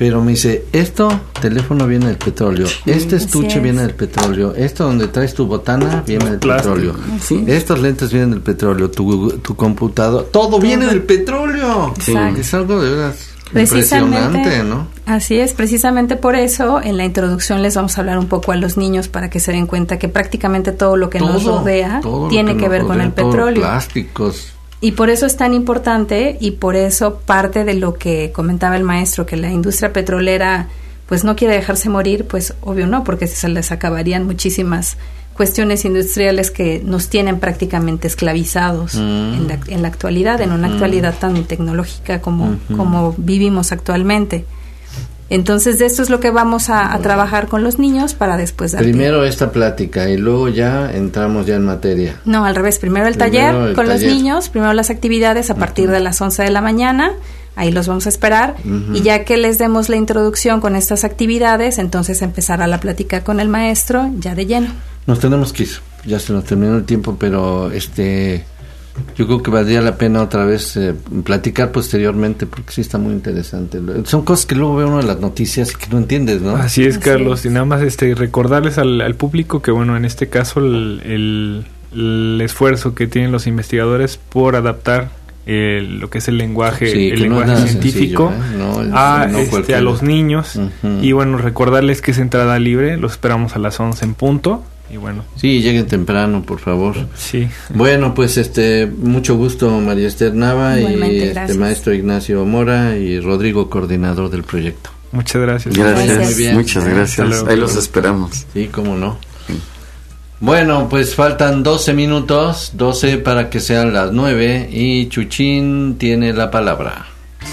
pero me dice, teléfono viene del petróleo, este estuche viene del petróleo, esto donde traes tu botana viene del petróleo, estos lentes vienen del petróleo, tu computador, todo viene del petróleo. Es algo de verdad impresionante, ¿no? Así es, precisamente por eso en la introducción les vamos a hablar un poco a los niños para que se den cuenta que prácticamente todo lo que nos rodea tiene que ver con el petróleo. Plásticos. Y por eso es tan importante y por eso parte de lo que comentaba el maestro, que la industria petrolera pues no quiere dejarse morir, pues obvio no, porque se les acabarían muchísimas cuestiones industriales que nos tienen prácticamente esclavizados en la actualidad, en una actualidad tan tecnológica como vivimos actualmente. Entonces, de esto es lo que vamos a trabajar con los niños para después dar primero esta plática y luego ya entramos ya en materia. No, al revés. Primero el taller con los niños, primero las actividades a partir de las 11 de la mañana. Ahí los vamos a esperar. Y ya que les demos la introducción con estas actividades, entonces empezará la plática con el maestro ya de lleno. Nos tenemos que ir. Ya se nos terminó el tiempo, pero yo creo que valdría la pena otra vez platicar posteriormente, porque sí está muy interesante. Son cosas que luego ve uno en las noticias y que no entiendes, ¿no? Así es, Carlos. Y nada más recordarles al público que, bueno, en este caso el esfuerzo que tienen los investigadores por adaptar lo que es el lenguaje, científico sencillo, a los niños. Y bueno, recordarles que es entrada libre. Los esperamos a las 11 en punto. Y bueno. Sí, lleguen temprano, por favor. Sí. Bueno, pues mucho gusto, María Esther Nava. Igualmente, y maestro Ignacio Mora y Rodrigo, coordinador del proyecto. Muchas gracias. Gracias. Muy bien. Muchas gracias. Ahí los esperamos. Sí, cómo no. Bueno, pues faltan 12 minutos, 12 para que sean las 9 y Chuchín tiene la palabra.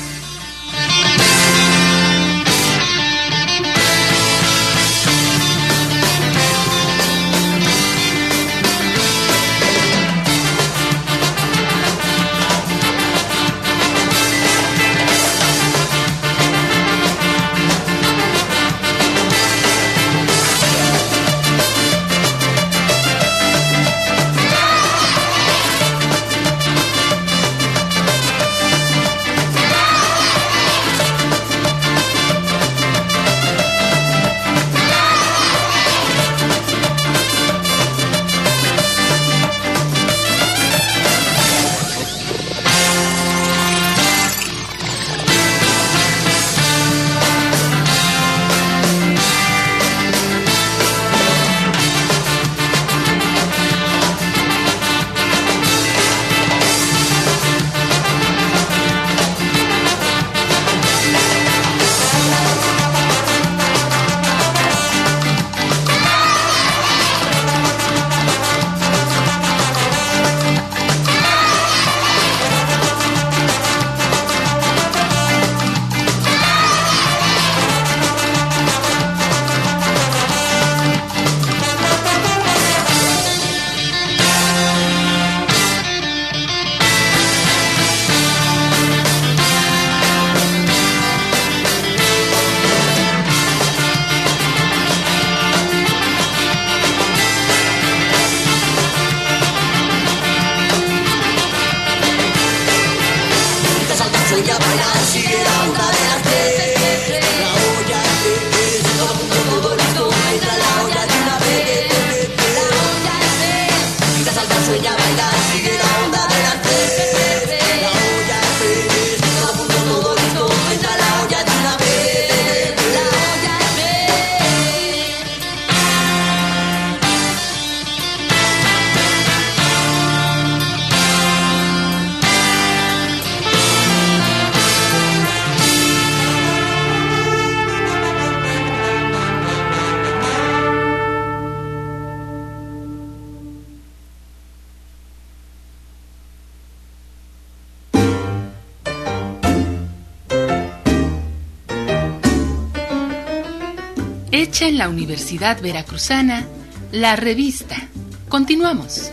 Hecha en la Universidad Veracruzana, La Revista. Continuamos.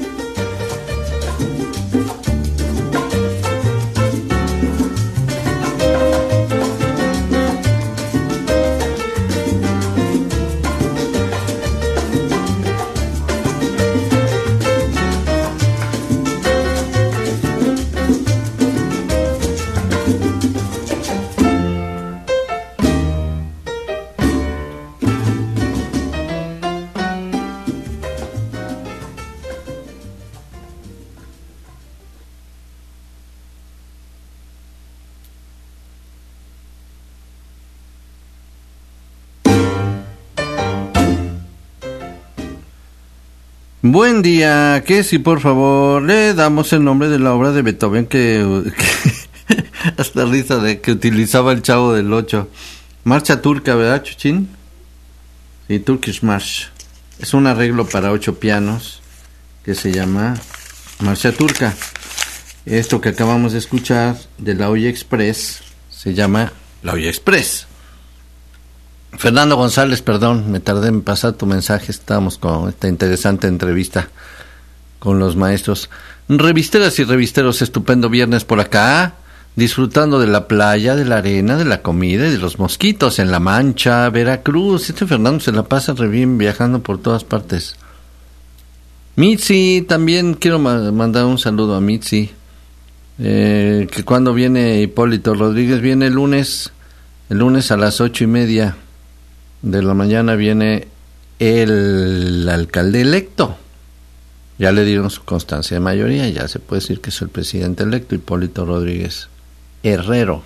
Buen día, que si por favor le damos el nombre de la obra de Beethoven que hasta risa de que utilizaba el Chavo del Ocho. Marcha turca, ¿verdad, Chuchín? Sí, Turkish March. Es un arreglo para 8 pianos que se llama Marcha turca. Esto que acabamos de escuchar de La Olla Express se llama La Olla Express. Fernando González, perdón, me tardé en pasar tu mensaje. Estábamos con esta interesante entrevista con los maestros. Revisteras y revisteros, estupendo viernes por acá, disfrutando de la playa, de la arena, de la comida y de los mosquitos en La Mancha, Veracruz. Fernando se la pasa re bien viajando por todas partes. Mitzi, también quiero mandar un saludo a Mitzi, que cuando viene Hipólito Rodríguez, viene el lunes a las 8:30 de la mañana, viene el alcalde electo. Ya le dieron su constancia de mayoría, ya se puede decir que es el presidente electo, Hipólito Rodríguez Herrero.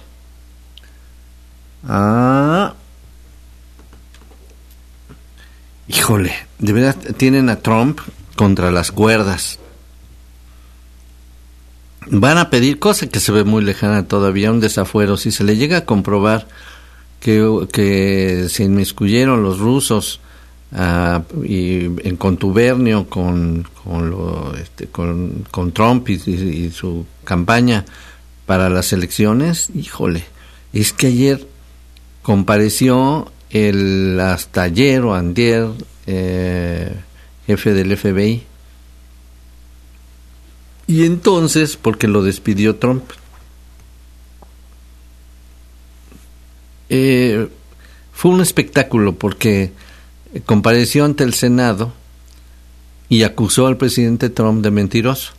Híjole, de verdad tienen a Trump contra las cuerdas. Van a pedir, cosa que se ve muy lejana todavía, un desafuero. Si se le llega a comprobar que se inmiscuyeron los rusos y en contubernio con Trump y su campaña para las elecciones, híjole, es que ayer compareció hasta ayer o antier jefe del FBI, y entonces porque lo despidió Trump, fue un espectáculo porque compareció ante el Senado y acusó al presidente Trump de mentiroso,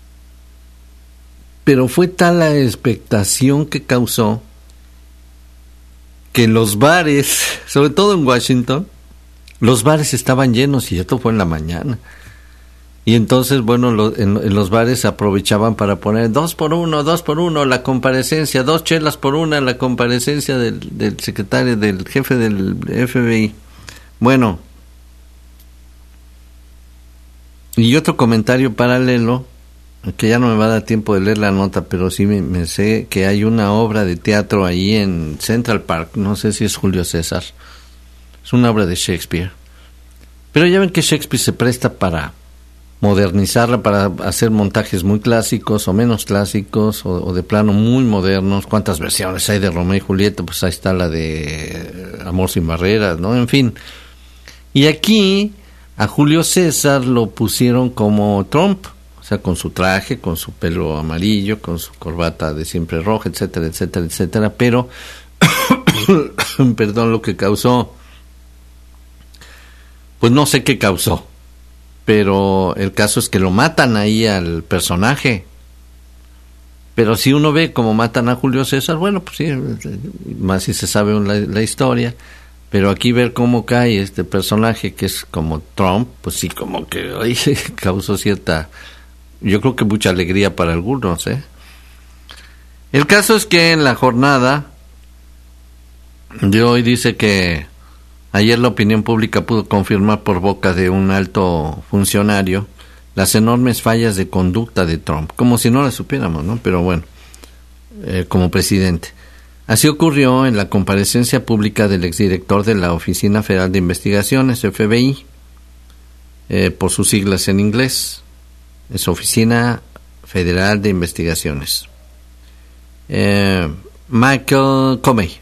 pero fue tal la expectación que causó que los bares, sobre todo en Washington, los bares estaban llenos, y esto fue en la mañana. Y entonces, bueno, en los bares aprovechaban para poner 2 por 1 la comparecencia, 2 chelas por 1 la comparecencia del secretario, del jefe del FBI. Bueno, y otro comentario paralelo, que ya no me va a dar tiempo de leer la nota, pero sí me sé que hay una obra de teatro ahí en Central Park, no sé si es Julio César, es una obra de Shakespeare, pero ya ven que Shakespeare se presta para modernizarla, para hacer montajes muy clásicos o menos clásicos, o de plano muy modernos. ¿Cuántas versiones hay de Romeo y Julieta? Pues ahí está la de Amor sin barreras, ¿no? En fin. Y aquí a Julio César lo pusieron como Trump, o sea, con su traje, con su pelo amarillo, con su corbata de siempre roja, etcétera, etcétera, etcétera, pero perdón, lo que causó, pues no sé qué causó, pero el caso es que lo matan ahí al personaje. Pero si uno ve cómo matan a Julio César, bueno, pues sí, más si se sabe la historia, pero aquí ver cómo cae este personaje que es como Trump, pues sí, como que ahí causó cierta, yo creo que mucha alegría para algunos, El caso es que en la jornada de hoy dice que ayer la opinión pública pudo confirmar por boca de un alto funcionario las enormes fallas de conducta de Trump, como si no las supiéramos, ¿no? Pero bueno, como presidente. Así ocurrió en la comparecencia pública del exdirector de la Oficina Federal de Investigaciones, FBI, por sus siglas en inglés, es Oficina Federal de Investigaciones. Michael Comey.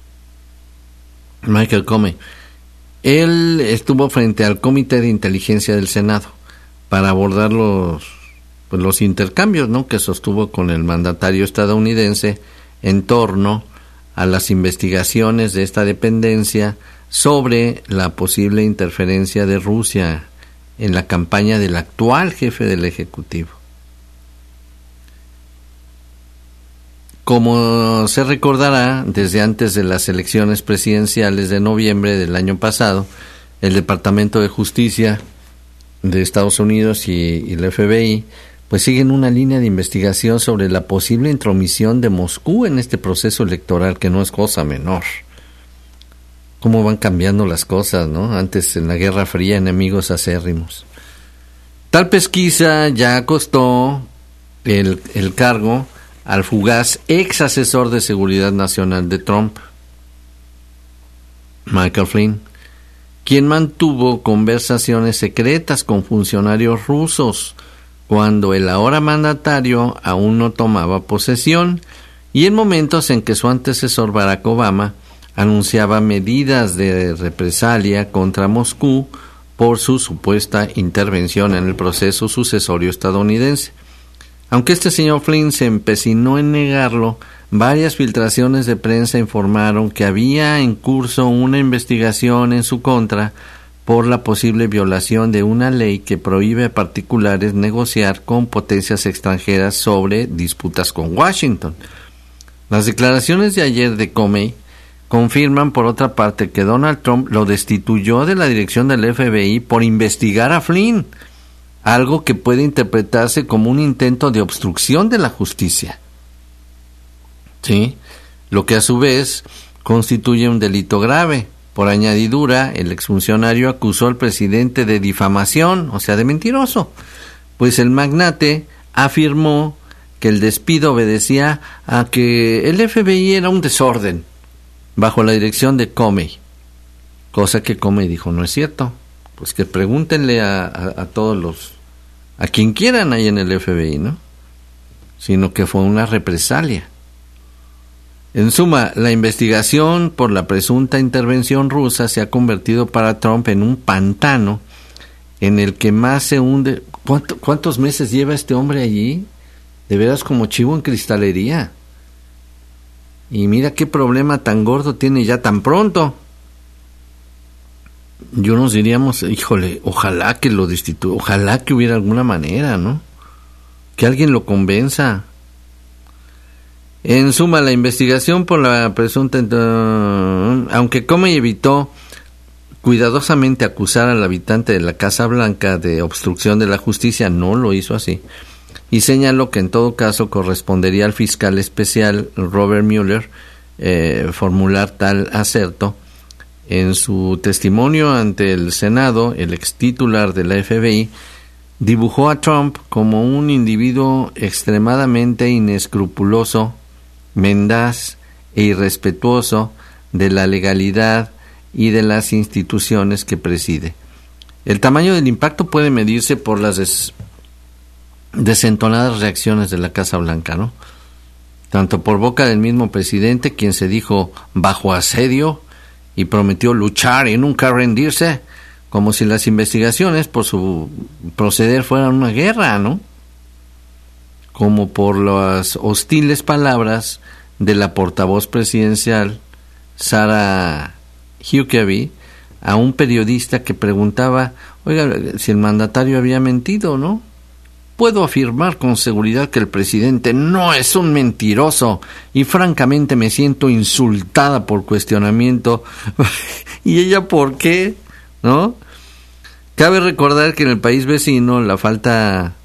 Él estuvo frente al Comité de Inteligencia del Senado para abordar los intercambios, ¿no?, que sostuvo con el mandatario estadounidense en torno a las investigaciones de esta dependencia sobre la posible interferencia de Rusia en la campaña del actual jefe del Ejecutivo. Como se recordará, desde antes de las elecciones presidenciales de noviembre del año pasado, el Departamento de Justicia de Estados Unidos y el FBI pues siguen una línea de investigación sobre la posible intromisión de Moscú en este proceso electoral, que no es cosa menor. Cómo van cambiando las cosas, ¿no? Antes, en la Guerra Fría, enemigos acérrimos. Tal pesquisa ya costó el cargo al fugaz ex asesor de seguridad nacional de Trump, Michael Flynn, quien mantuvo conversaciones secretas con funcionarios rusos cuando el ahora mandatario aún no tomaba posesión y en momentos en que su antecesor Barack Obama anunciaba medidas de represalia contra Moscú por su supuesta intervención en el proceso sucesorio estadounidense. Aunque este señor Flynn se empecinó en negarlo, varias filtraciones de prensa informaron que había en curso una investigación en su contra por la posible violación de una ley que prohíbe a particulares negociar con potencias extranjeras sobre disputas con Washington. Las declaraciones de ayer de Comey confirman, por otra parte, que Donald Trump lo destituyó de la dirección del FBI por investigar a Flynn, algo que puede interpretarse como un intento de obstrucción de la justicia. ¿Sí? Lo que a su vez constituye un delito grave. Por añadidura, el exfuncionario acusó al presidente de difamación, o sea, de mentiroso, pues el magnate afirmó que el despido obedecía a que el FBI era un desorden bajo la dirección de Comey, cosa que Comey dijo no es cierto. Pues que pregúntenle a todos a quien quieran ahí en el FBI, ¿no? Sino que fue una represalia. En suma, la investigación por la presunta intervención rusa se ha convertido para Trump en un pantano en el que más se hunde. ¿Cuántos meses lleva este hombre allí? De veras como chivo en cristalería. Y mira qué problema tan gordo tiene ya tan pronto. Yo nos diríamos, híjole, ojalá que lo destituya, ojalá que hubiera alguna manera, ¿no? Que alguien lo convenza. En suma, la investigación por la presunta... aunque Comey evitó cuidadosamente acusar al habitante de la Casa Blanca de obstrucción de la justicia, no lo hizo así, y señaló que en todo caso correspondería al fiscal especial Robert Mueller formular tal aserto. En su testimonio ante el Senado, el ex titular de la FBI dibujó a Trump como un individuo extremadamente inescrupuloso, mendaz e irrespetuoso de la legalidad y de las instituciones que preside. El tamaño del impacto puede medirse por las desentonadas reacciones de la Casa Blanca, ¿no? Tanto por boca del mismo presidente, quien se dijo bajo asedio y prometió luchar y nunca rendirse, como si las investigaciones por su proceder fueran una guerra, ¿no? Como por las hostiles palabras de la portavoz presidencial Sarah Huckabee a un periodista que preguntaba, oiga, si el mandatario había mentido, ¿no? Puedo afirmar con seguridad que el presidente no es un mentiroso y francamente me siento insultada por cuestionamiento. ¿Y ella por qué? ¿No? Cabe recordar que en el país vecino la falta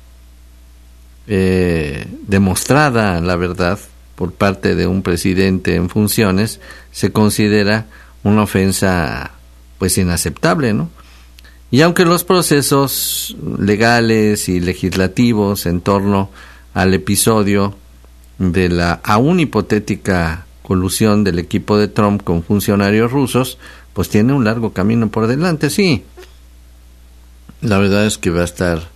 demostrada, la verdad, por parte de un presidente en funciones se considera una ofensa pues inaceptable, ¿no? Y aunque los procesos legales y legislativos en torno al episodio de la aún hipotética colusión del equipo de Trump con funcionarios rusos, pues tiene un largo camino por delante, sí. La verdad es que va a estar,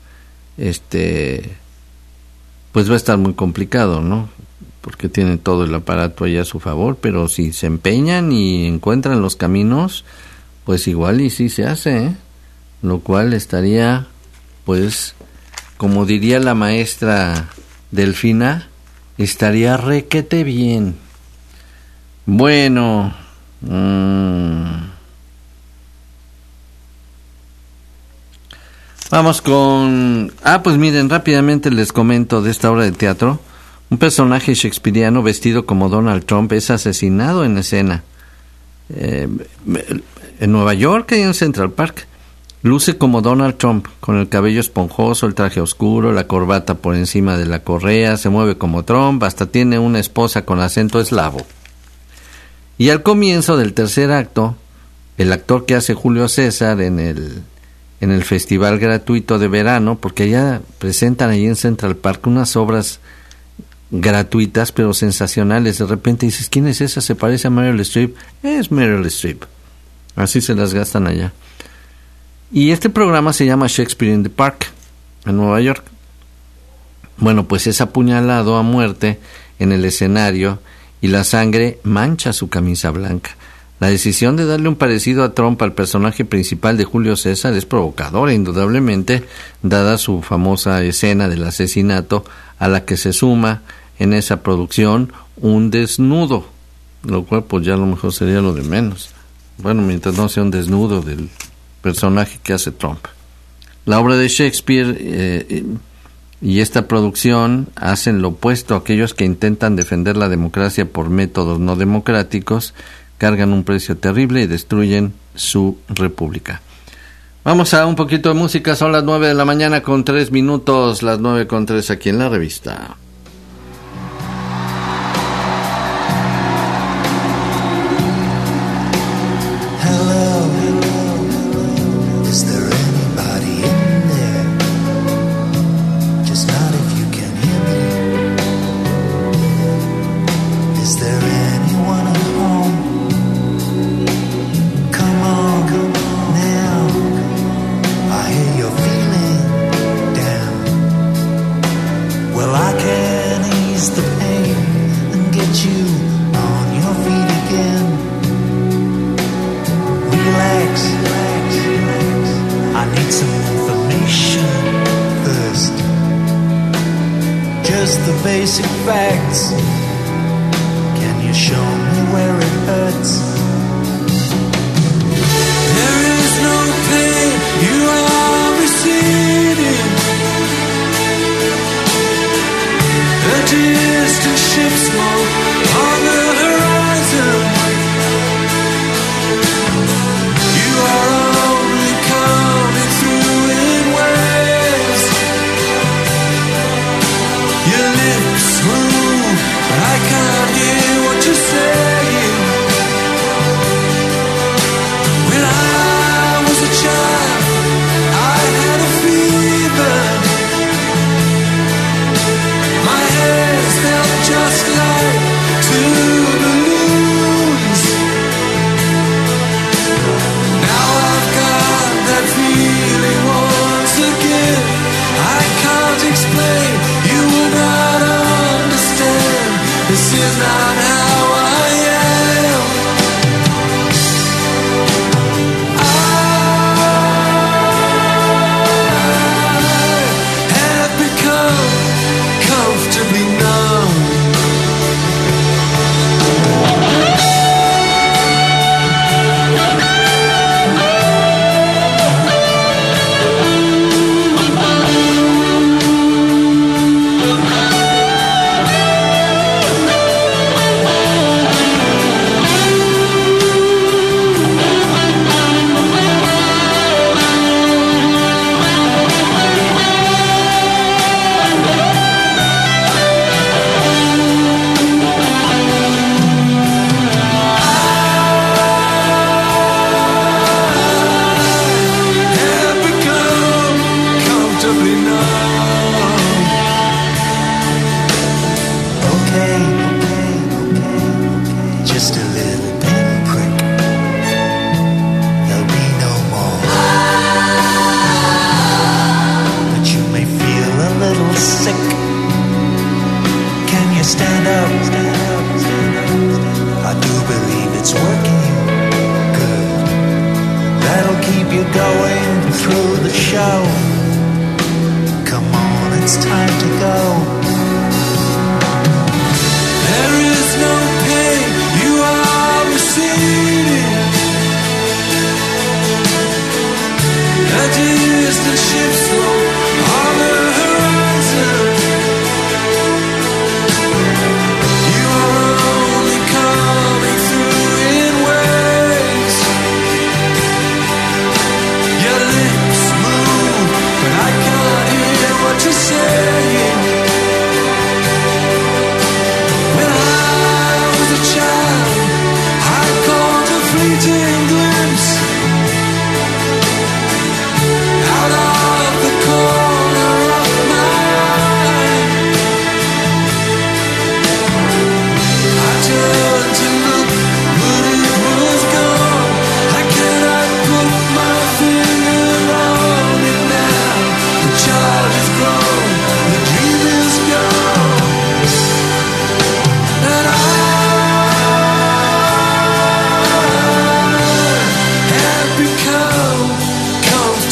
pues va a estar muy complicado, ¿no? Porque tienen todo el aparato ahí a su favor, pero si se empeñan y encuentran los caminos, pues igual y sí se hace, ¿eh? Lo cual estaría, pues, como diría la maestra Delfina, estaría requete bien. Bueno, vamos con... pues miren, rápidamente les comento de esta obra de teatro. Un personaje shakespeariano vestido como Donald Trump es asesinado en escena. En Nueva York, ahí en Central Park. Luce como Donald Trump, con el cabello esponjoso, el traje oscuro, la corbata por encima de la correa, se mueve como Trump, hasta tiene una esposa con acento eslavo. Y al comienzo del tercer acto, el actor que hace Julio César en en el festival gratuito de verano, porque allá presentan ahí en Central Park unas obras gratuitas pero sensacionales. De repente dices, ¿quién es esa? Se parece a Meryl Streep. Es Meryl Streep. Así se las gastan allá. Y este programa se llama Shakespeare in the Park, en Nueva York. Bueno, pues es apuñalado a muerte en el escenario y la sangre mancha su camisa blanca. La decisión de darle un parecido a Trump al personaje principal de Julio César es provocadora, indudablemente, dada su famosa escena del asesinato, a la que se suma en esa producción un desnudo, lo cual pues ya a lo mejor sería lo de menos. Bueno, mientras no sea un desnudo del personaje que hace Trump. La obra de Shakespeare y esta producción hacen lo opuesto a aquellos que intentan defender la democracia por métodos no democráticos, cargan un precio terrible y destruyen su república. Vamos a un poquito de música, son las 9 de la mañana con 3 minutos, las 9:03 aquí en la revista.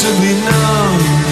to be known.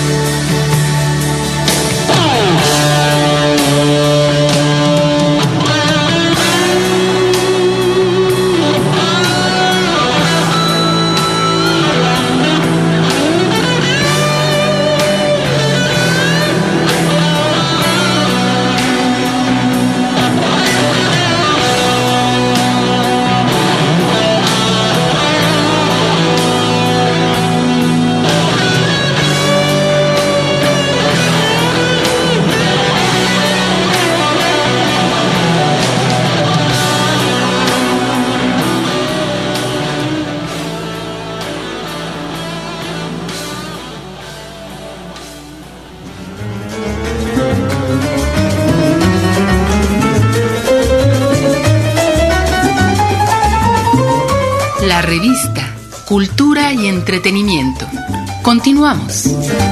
La revista Cultura y Entretenimiento. Continuamos.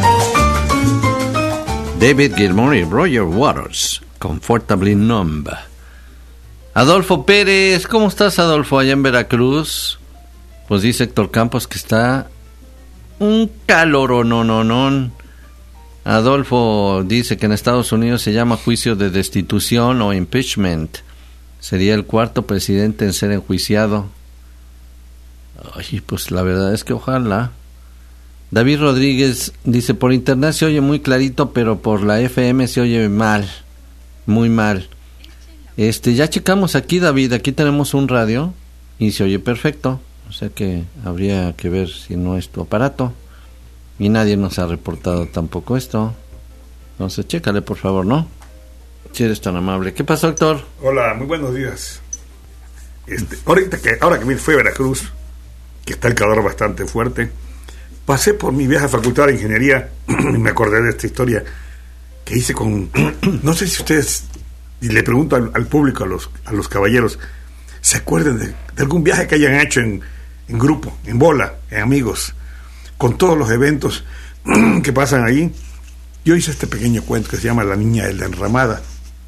David Gilmour y Roger Waters, Comfortably Numb. Adolfo Pérez, ¿cómo estás, Adolfo, allá en Veracruz? Pues dice Héctor Campos que está un caloronononón. Adolfo dice que en Estados Unidos se llama juicio de destitución o impeachment. Sería el cuarto presidente en ser enjuiciado. Ay, pues la verdad es que ojalá. David Rodríguez dice, por internet se oye muy clarito, pero por la FM se oye mal, muy mal. Ya checamos aquí, David, aquí tenemos un radio y se oye perfecto, o sea que habría que ver si no es tu aparato, y nadie nos ha reportado tampoco esto. Entonces chécale, por favor, ¿no? Si eres tan amable. ¿Qué pasó, Héctor? Hola, muy buenos días. Ahora que me fui a Veracruz, que está el calor bastante fuerte, pasé por mi vieja facultad de ingeniería y me acordé de esta historia que hice con... No sé si ustedes, y le pregunto al público, a los caballeros, ¿se acuerdan de algún viaje que hayan hecho en grupo, en bola, en amigos, con todos los eventos que pasan ahí? Yo hice este pequeño cuento que se llama La niña de la enramada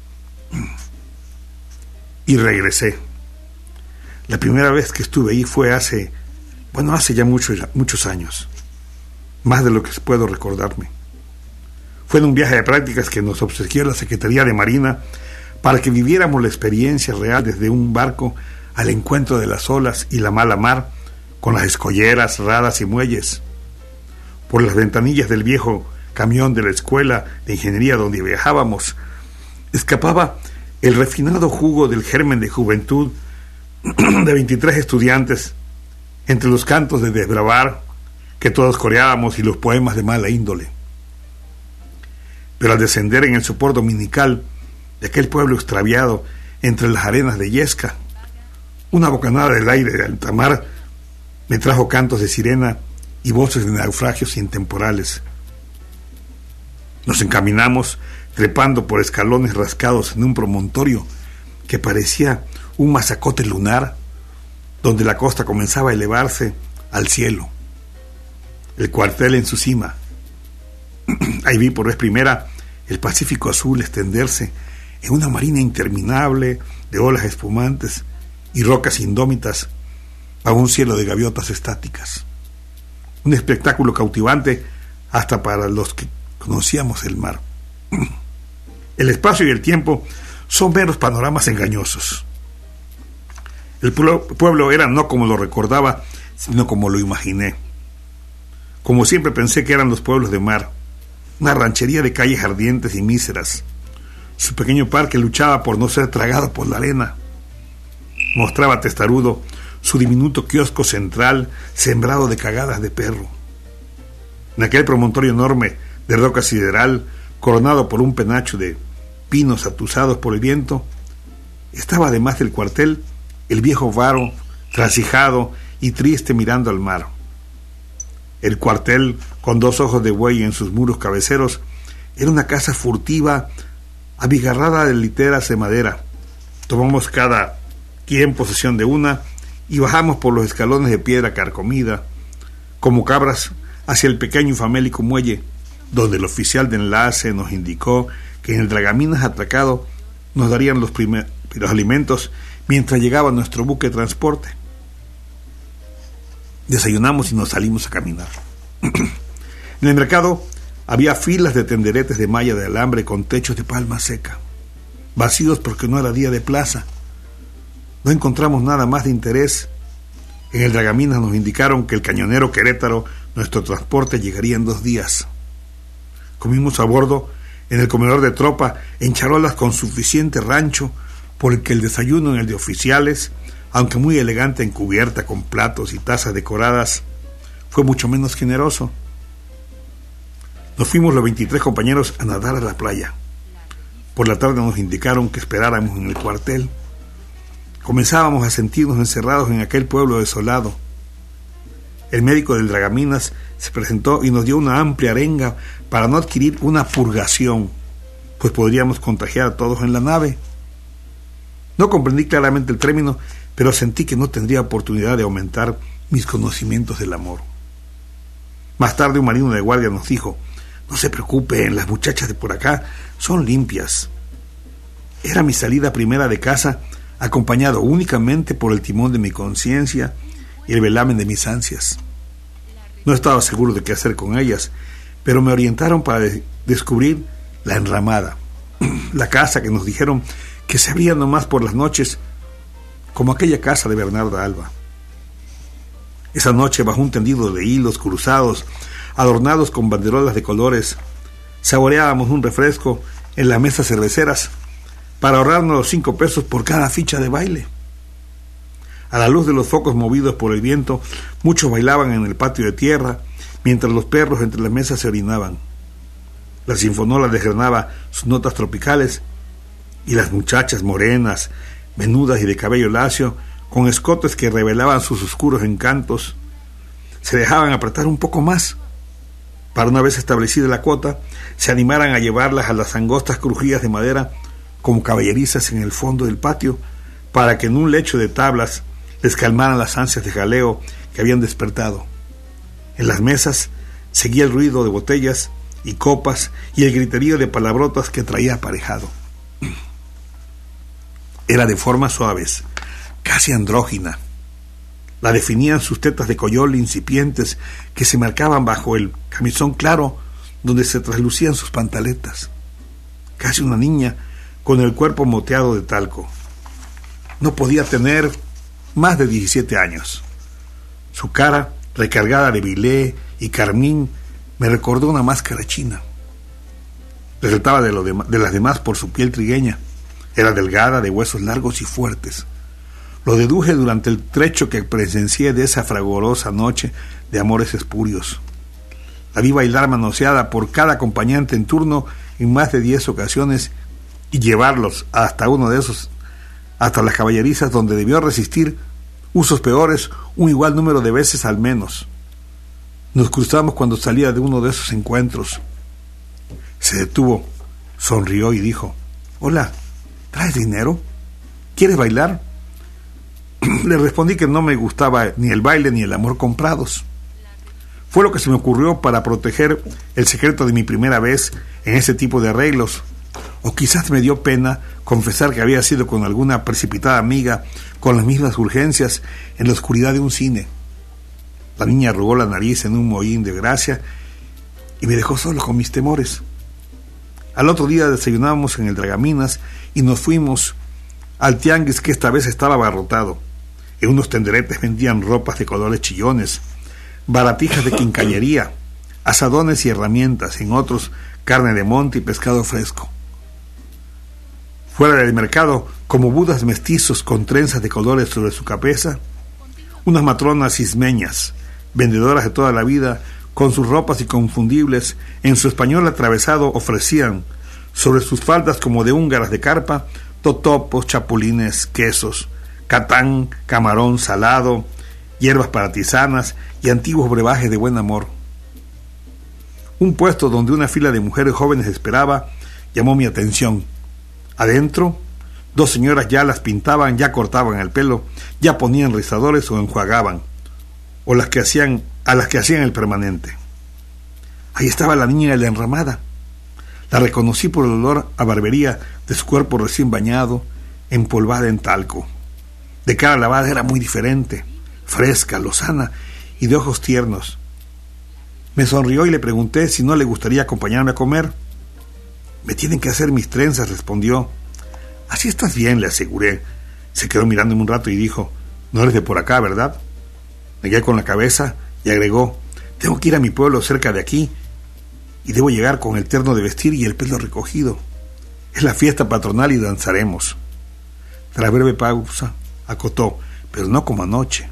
y regresé. La primera vez que estuve ahí fue hace ya muchos años, más de lo que puedo recordarme. Fue en un viaje de prácticas que nos obsequió la Secretaría de Marina para que viviéramos la experiencia real desde un barco al encuentro de las olas y la mala mar, con las escolleras, radas y muelles. Por las ventanillas del viejo camión de la escuela de ingeniería donde viajábamos, escapaba el refinado jugo del germen de juventud de 23 estudiantes, entre los cantos de desbravar que todos coreábamos y los poemas de mala índole. Pero al descender en el sopor dominical de aquel pueblo extraviado entre las arenas de Yesca, una bocanada del aire de alta mar me trajo cantos de sirena y voces de naufragios intemporales. Nos encaminamos trepando por escalones rascados en un promontorio que parecía un mazacote lunar, donde la costa comenzaba a elevarse al cielo, el cuartel en su cima. Ahí vi por vez primera el Pacífico azul extenderse en una marina interminable de olas espumantes y rocas indómitas a un cielo de gaviotas estáticas. Un espectáculo cautivante hasta para los que conocíamos el mar. El espacio y el tiempo son meros panoramas engañosos. El pueblo era no como lo recordaba, sino como lo imaginé. Como siempre pensé que eran los pueblos de mar, una ranchería de calles ardientes y míseras. Su pequeño parque luchaba por no ser tragado por la arena. Mostraba testarudo su diminuto kiosco central sembrado de cagadas de perro. En aquel promontorio enorme de roca sideral, coronado por un penacho de pinos atusados por el viento, estaba además del cuartel el viejo varo, trasijado y triste mirando al mar. El cuartel, con 2 ojos de buey en sus muros cabeceros, era una casa furtiva, abigarrada de literas de madera. Tomamos cada quien posesión de una y bajamos por los escalones de piedra carcomida, como cabras, hacia el pequeño y famélico muelle, donde el oficial de enlace nos indicó que en el dragaminas atracado nos darían los alimentos mientras llegaba nuestro buque de transporte. Desayunamos y nos salimos a caminar. En el mercado había filas de tenderetes de malla de alambre con techos de palma seca, vacíos porque no era día de plaza. No encontramos nada más de interés. En el Dragaminas nos indicaron que el cañonero Querétaro, nuestro transporte, llegaría en 2 días. Comimos a bordo en el comedor de tropa en charolas con suficiente rancho, porque el desayuno en el de oficiales, aunque muy elegante en cubierta con platos y tazas decoradas, fue mucho menos generoso. Nos fuimos los 23 compañeros a nadar a la playa. Por la tarde nos indicaron que esperáramos en el cuartel. Comenzábamos a sentirnos encerrados en aquel pueblo desolado. El médico del Dragaminas se presentó y nos dio una amplia arenga para no adquirir una purgación, pues podríamos contagiar a todos en la nave. No comprendí claramente el término, pero sentí que no tendría oportunidad de aumentar mis conocimientos del amor. Más tarde un marino de guardia nos dijo: no se preocupen, las muchachas de por acá son limpias. Era mi salida primera de casa, acompañado únicamente por el timón de mi conciencia y el velamen de mis ansias. No estaba seguro de qué hacer con ellas, pero me orientaron para descubrir la enramada, la casa que nos dijeron que se abría nomás por las noches, como aquella casa de Bernarda Alba. Esa noche, bajo un tendido de hilos cruzados, adornados con banderolas de colores, saboreábamos un refresco en las mesas cerveceras para ahorrarnos los 5 pesos por cada ficha de baile. A la luz de los focos movidos por el viento, muchos bailaban en el patio de tierra, mientras los perros entre las mesas se orinaban. La sinfonola desgranaba sus notas tropicales, y las muchachas morenas, menudas y de cabello lacio, con escotes que revelaban sus oscuros encantos, se dejaban apretar un poco más, para una vez establecida la cuota, se animaran a llevarlas a las angostas crujías de madera como caballerizas en el fondo del patio, para que en un lecho de tablas les calmaran las ansias de jaleo que habían despertado. En las mesas seguía el ruido de botellas y copas y el griterío de palabrotas que traía aparejado. Era de formas suaves, casi andrógina. La definían sus tetas de coyol incipientes que se marcaban bajo el camisón claro donde se traslucían sus pantaletas. Casi una niña con el cuerpo moteado de talco. No podía tener más de 17 años. Su cara, recargada de bilé y carmín, me recordó una máscara china. Resaltaba de las demás por su piel trigueña. Era delgada, de huesos largos y fuertes. Lo deduje durante el trecho que presencié de esa fragorosa noche de amores espurios. La vi bailar manoseada por cada acompañante en turno en más de 10 ocasiones y llevarlos hasta uno de esos, hasta las caballerizas donde debió resistir usos peores un igual número de veces al menos. Nos cruzamos cuando salía de uno de esos encuentros. Se detuvo, sonrió y dijo: hola, ¿traes dinero? ¿Quieres bailar? Le respondí que no me gustaba ni el baile ni el amor comprados. Fue lo que se me ocurrió para proteger el secreto de mi primera vez en ese tipo de arreglos. O quizás me dio pena confesar que había sido con alguna precipitada amiga con las mismas urgencias en la oscuridad de un cine. La niña arrugó la nariz en un mohín de gracia y me dejó solo con mis temores. Al otro día desayunábamos en el Dragaminas y nos fuimos al tianguis, que esta vez estaba abarrotado. En unos tenderetes vendían ropas de colores chillones, baratijas de quincallería, asadones y herramientas, en otros carne de monte y pescado fresco. Fuera del mercado, como budas mestizos con trenzas de colores sobre su cabeza, unas matronas ismeñas, vendedoras de toda la vida, con sus ropas inconfundibles, en su español atravesado, ofrecían, sobre sus faldas como de húngaras de carpa, totopos, chapulines, quesos, catán, camarón salado, hierbas para tisanas y antiguos brebajes de buen amor. Un puesto donde una fila de mujeres jóvenes esperaba llamó mi atención. Adentro, 2 señoras ya las pintaban, ya cortaban el pelo, ya ponían rizadores o enjuagaban, o a las que hacían el permanente. Ahí estaba la niña de la enramada. La reconocí por el olor a barbería de su cuerpo recién bañado, empolvada en talco. De cara lavada era muy diferente, fresca, lozana y de ojos tiernos. Me sonrió y le pregunté si no le gustaría acompañarme a comer. Me tienen que hacer mis trenzas, respondió. Así estás bien, le aseguré. Se quedó mirándome un rato y dijo, no eres de por acá, ¿verdad? Negué con la cabeza y agregó, tengo que ir a mi pueblo cerca de aquí y debo llegar con el terno de vestir y el pelo recogido. Es la fiesta patronal y danzaremos. Tras breve pausa, acotó, pero no como anoche.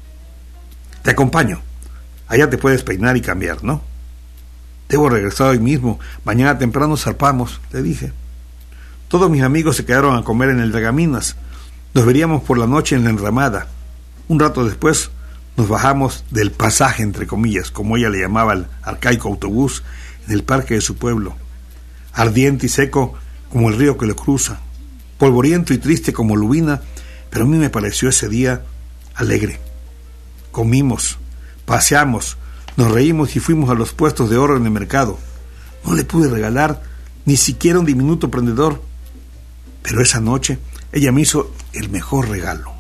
Te acompaño. Allá te puedes peinar y cambiar, ¿no? Debo regresar hoy mismo. Mañana temprano zarpamos, le dije. Todos mis amigos se quedaron a comer en el Dragaminas. Nos veríamos por la noche en la enramada. Un rato después nos bajamos del pasaje, entre comillas, como ella le llamaba al arcaico autobús, en el parque de su pueblo. Ardiente y seco como el río que lo cruza. Polvoriento y triste como Lubina, pero a mí me pareció ese día alegre. Comimos, paseamos, nos reímos y fuimos a los puestos de oro en el mercado. No le pude regalar ni siquiera un diminuto prendedor, pero esa noche ella me hizo el mejor regalo.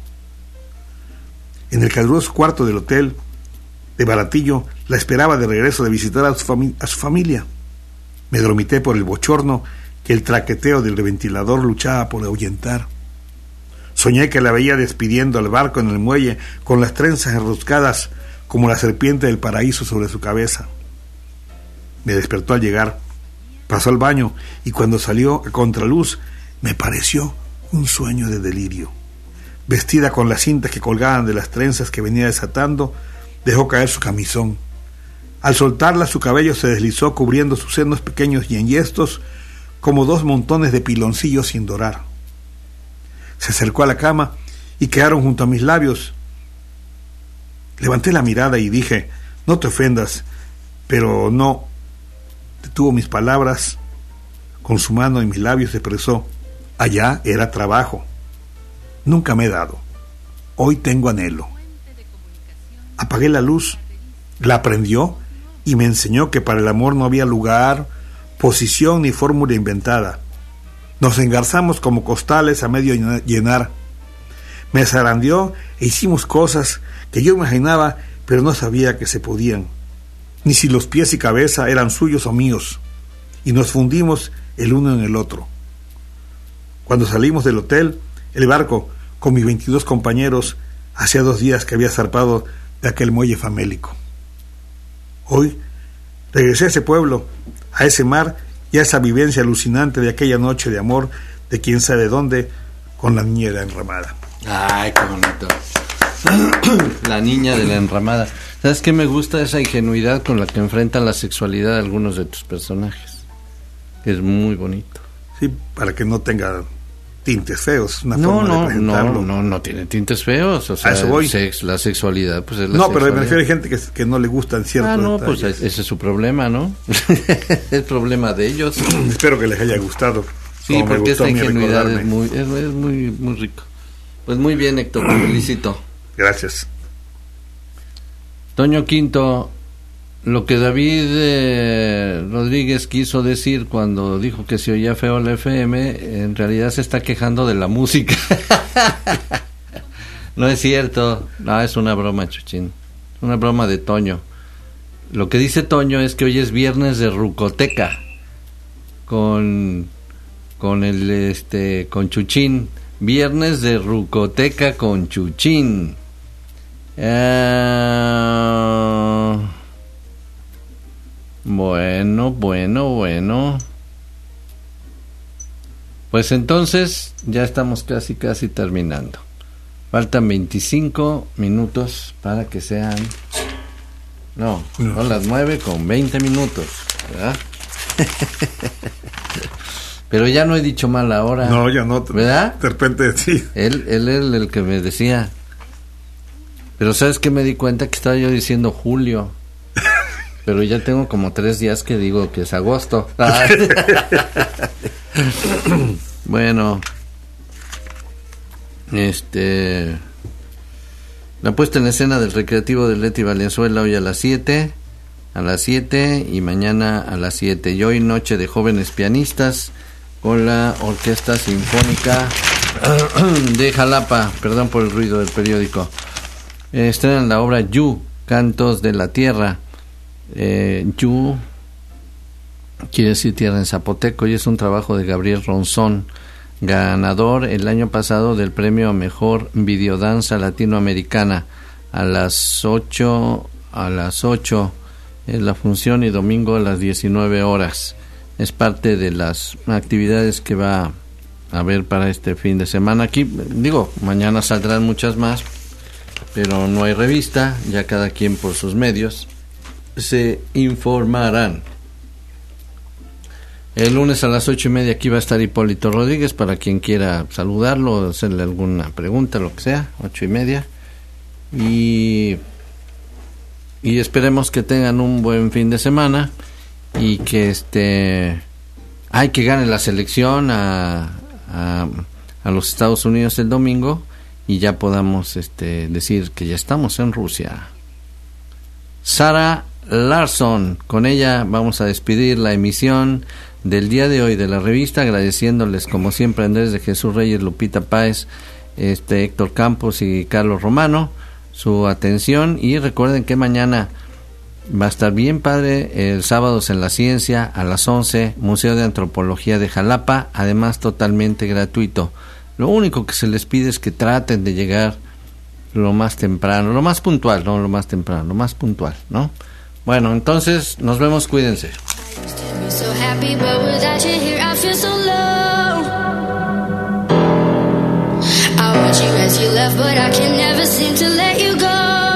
En el caluroso cuarto del hotel de Baratillo la esperaba de regreso de visitar a su familia. Me dormité por el bochorno que el traqueteo del ventilador luchaba por ahuyentar. Soñé que la veía despidiendo al barco en el muelle con las trenzas enroscadas como la serpiente del paraíso sobre su cabeza. Me despertó al llegar, pasó al baño y cuando salió a contraluz me pareció un sueño de delirio. Vestida con las cintas que colgaban de las trenzas que venía desatando, dejó caer su camisón. Al soltarla su cabello se deslizó cubriendo sus senos pequeños y enhiestos como dos montones de piloncillos sin dorar. Se acercó a la cama y quedaron junto a mis labios. Levanté la mirada y dije, no te ofendas, pero no. Detuvo mis palabras. Con su mano en mis labios expresó, allá era trabajo. Nunca me he dado. Hoy tengo anhelo. Apagué la luz, la prendió y me enseñó que para el amor no había lugar, posición ni fórmula inventada. Nos engarzamos como costales a medio llenar. Me zarandeó e hicimos cosas que yo imaginaba, pero no sabía que se podían, ni si los pies y cabeza eran suyos o míos, y nos fundimos el uno en el otro. Cuando salimos del hotel, el barco, con mis 22 compañeros, hacía 2 días que había zarpado de aquel muelle famélico. Hoy regresé a ese pueblo, a ese mar y a esa vivencia alucinante de aquella noche de amor de quién sabe dónde, con la niña de la enramada. Ay, qué bonito. La niña de la enramada. ¿Sabes qué me gusta? Esa ingenuidad con la que enfrentan la sexualidad de algunos de tus personajes. Es muy bonito. Sí, para que no tenga tintes feos, una forma de presentarlo. No tiene tintes feos, o sea, a eso voy. La sexualidad, pues es la no, sexualidad. Pero me refiero a gente que no le gustan ciertos detalles. Pues ese es su problema, ¿no? Es problema de ellos. Espero que les haya gustado. Sí, porque esta ingenuidad es muy rico. Pues muy bien, Héctor, te felicito. Gracias. Toño Quinto, lo que David Rodríguez quiso decir cuando dijo que se oía feo la FM, en realidad se está quejando de la música. No es cierto, no, es una broma, Chuchín, una broma de Toño. Lo que dice Toño es que hoy es viernes de Rucoteca con Chuchín, viernes de Rucoteca con Chuchín. Bueno. Pues entonces ya estamos casi terminando. Faltan 25 minutos para que sean... No, son las 9 con 20 minutos, ¿verdad? Pero ya no he dicho mal ahora. No, ya no. ¿Verdad? De repente sí. Él el que me decía. Pero ¿sabes qué? Me di cuenta que estaba yo diciendo julio. Pero ya tengo como 3 días que digo que es agosto. Bueno. La puesta en escena del Recreativo de Leti Valenzuela hoy a las 7. Y mañana a las 7. Y hoy noche de jóvenes pianistas con la Orquesta Sinfónica de Jalapa. Perdón por el ruido del periódico. Estrenan la obra Yu, Cantos de la Tierra. Yu quiere decir tierra en zapoteco, y es un trabajo de Gabriel Ronzón, ganador el año pasado del premio a mejor videodanza latinoamericana. A las 8 es la función, y domingo a las 19 horas. Es parte de las actividades que va a haber para este fin de semana. Aquí, mañana saldrán muchas más, pero no hay revista, ya cada quien por sus medios se informarán. El lunes a las 8:30 aquí va a estar Hipólito Rodríguez para quien quiera saludarlo, hacerle alguna pregunta, lo que sea. 8:30, y esperemos que tengan un buen fin de semana, y que que gane la selección a los Estados Unidos el domingo, y ya podamos decir que ya estamos en Rusia. Sara Larsson, con ella vamos a despedir la emisión del día de hoy de la revista, agradeciéndoles como siempre a Andrés de Jesús Reyes, Lupita Páez, Héctor Campos y Carlos Romano su atención. Y recuerden que mañana va a estar bien padre el Sábados en la Ciencia a las 11, Museo de Antropología de Jalapa, además totalmente gratuito. Lo único que se les pide es que traten de llegar lo más temprano, lo más puntual, no lo más temprano, lo más puntual, ¿no? Bueno, entonces nos vemos, cuídense. So happy, but without you here I feel so low. I want you as you left, but I can never seem to let you go.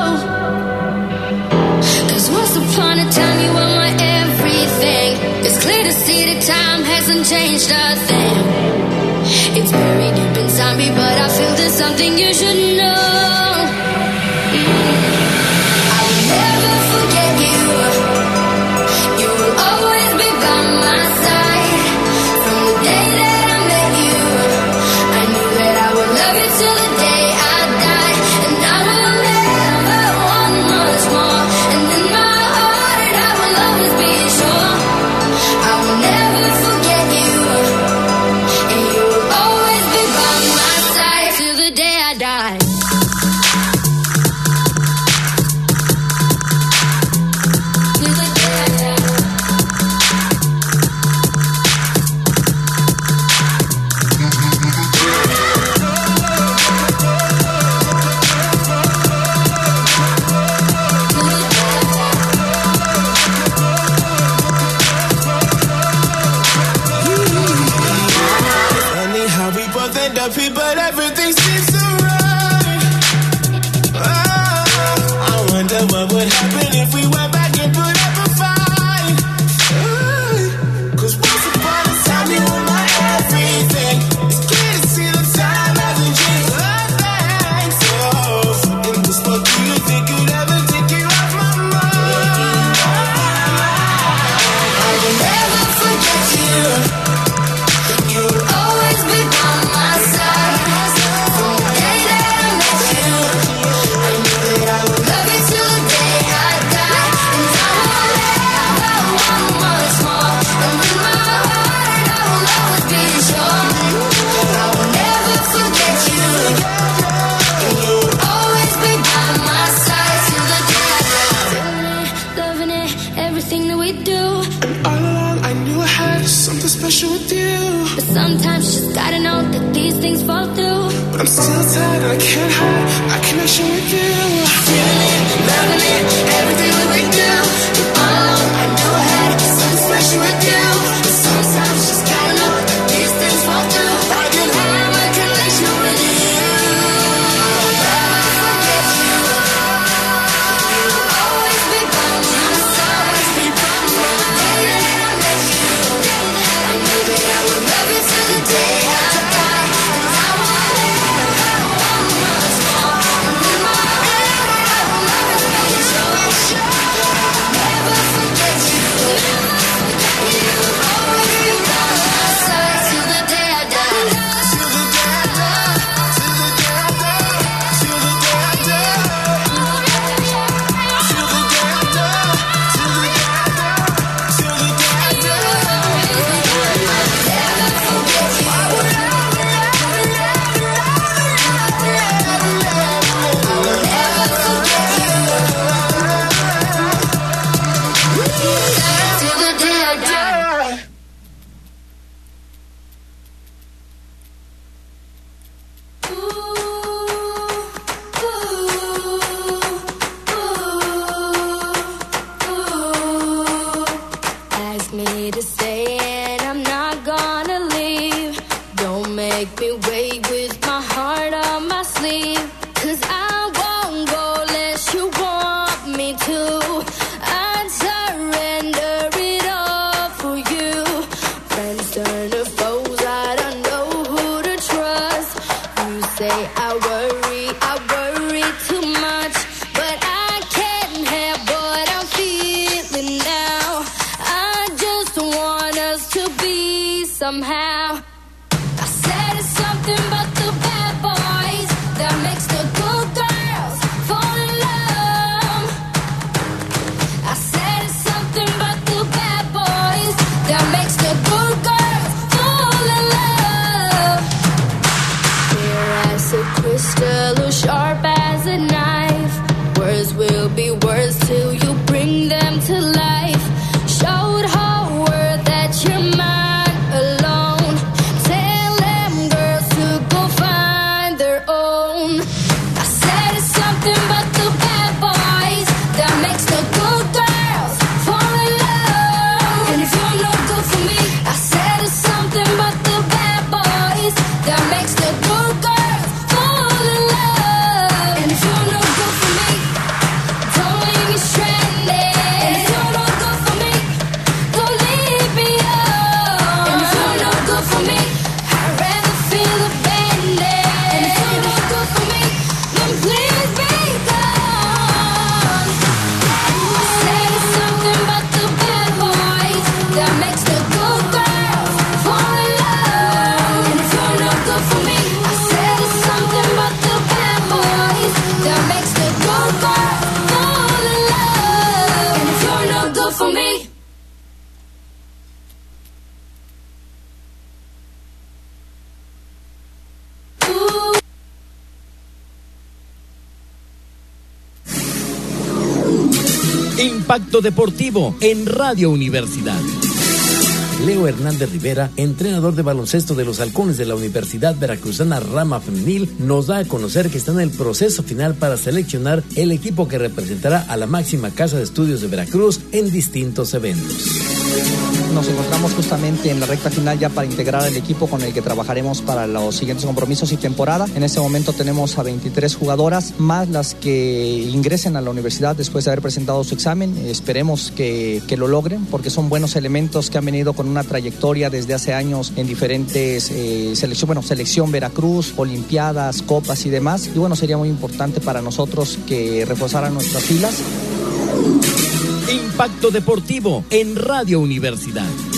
'Cause once upon a time you were my everything. It's clear to see that time hasn't changed a thing. It's buried deep inside me, but I feel there's something you should know. I will never forget you. You will always be by my side. From the day that I met you, I knew that I would love you till the day I die. And I will never want much more. And in my heart I will always be sure. I will never forget you. And you will always be by my side till the day I die. But everything seems so right. Oh, I wonder what would happen if we went back and put up a fight. Oh, 'cause once upon a time you were my everything. It's clear to see the time hasn't changed a thing. So, in this world, do you think you'd ever take you off my mind? I will never forget you. You'll always be by my side. From the day that I met you, I knew that I would love you till the day I die. And I will never want much more. And in my heart I will always be sure. I will never forget you. And you'll always be by my side till the day I die. Loving it, everything that we do. All along I knew I had something special with you. But sometimes you just gotta know that these things fall through. But I'm still tired and I can't hide my connection with you. Feeling it, loving it, everything that we do. But all along I knew I had something special with you. But sometimes you just gotta know that these things fall through. I can hide my connection with you. I'll never forget you. You'll always be by my side. From the day that I met you, I knew that I would love you till the day I die. And I will never want much more. And in my heart I will always be sure. me to stay and I'm not gonna leave. Don't make me wait with my heart on my sleeve. 'Cause I won't go unless you want me to. I'd surrender it all for you. Friends turn to foes, I don't know who to trust. You say I worry too much, but I can't help what I'm feeling now. I just want us to be somehow. I said it's something but the bad boys that makes the good girls fall in love. I said it's something but the bad boys that makes the good girls fall in love. Clear as a crystal or sharp as a knife. Words will be words till you bring them to life. Showed her word that you're mine alone. Tell them girls to go find their own. I said it's something but the bad boys that makes the good girls fall in love. And if you're no good for me, I said it's something but the bad boys that makes the good girls fall in love. And if you're no good for me, don't leave me stranded. And if you're no good for me, don't leave me alone. And if you're no good for me, I'd rather feel abandoned. And if you're no good for me, then please be gone. I said it's something but the bad boys that makes the good girls fall in love. And if you're no good for me, I said it's something but the bad boys that makes the good girls fall in love. And if you're no good for me. Impacto Deportivo en Radio Universidad. Leo Hernández Rivera, entrenador de baloncesto de los Halcones de la Universidad Veracruzana Rama Femenil, nos da a conocer que está en el proceso final para seleccionar el equipo que representará a la máxima casa de estudios de Veracruz en distintos eventos. Nos encontramos justamente en la recta final ya para integrar el equipo con el que trabajaremos para los siguientes compromisos y temporada. En este momento tenemos a 23 jugadoras, más las que ingresen a la universidad después de haber presentado su examen. Esperemos que lo logren, porque son buenos elementos que han venido con una trayectoria desde hace años en diferentes selección Veracruz, olimpiadas, copas y demás. Y bueno, sería muy importante para nosotros que reforzaran nuestras filas. Impacto Deportivo en Radio Universidad.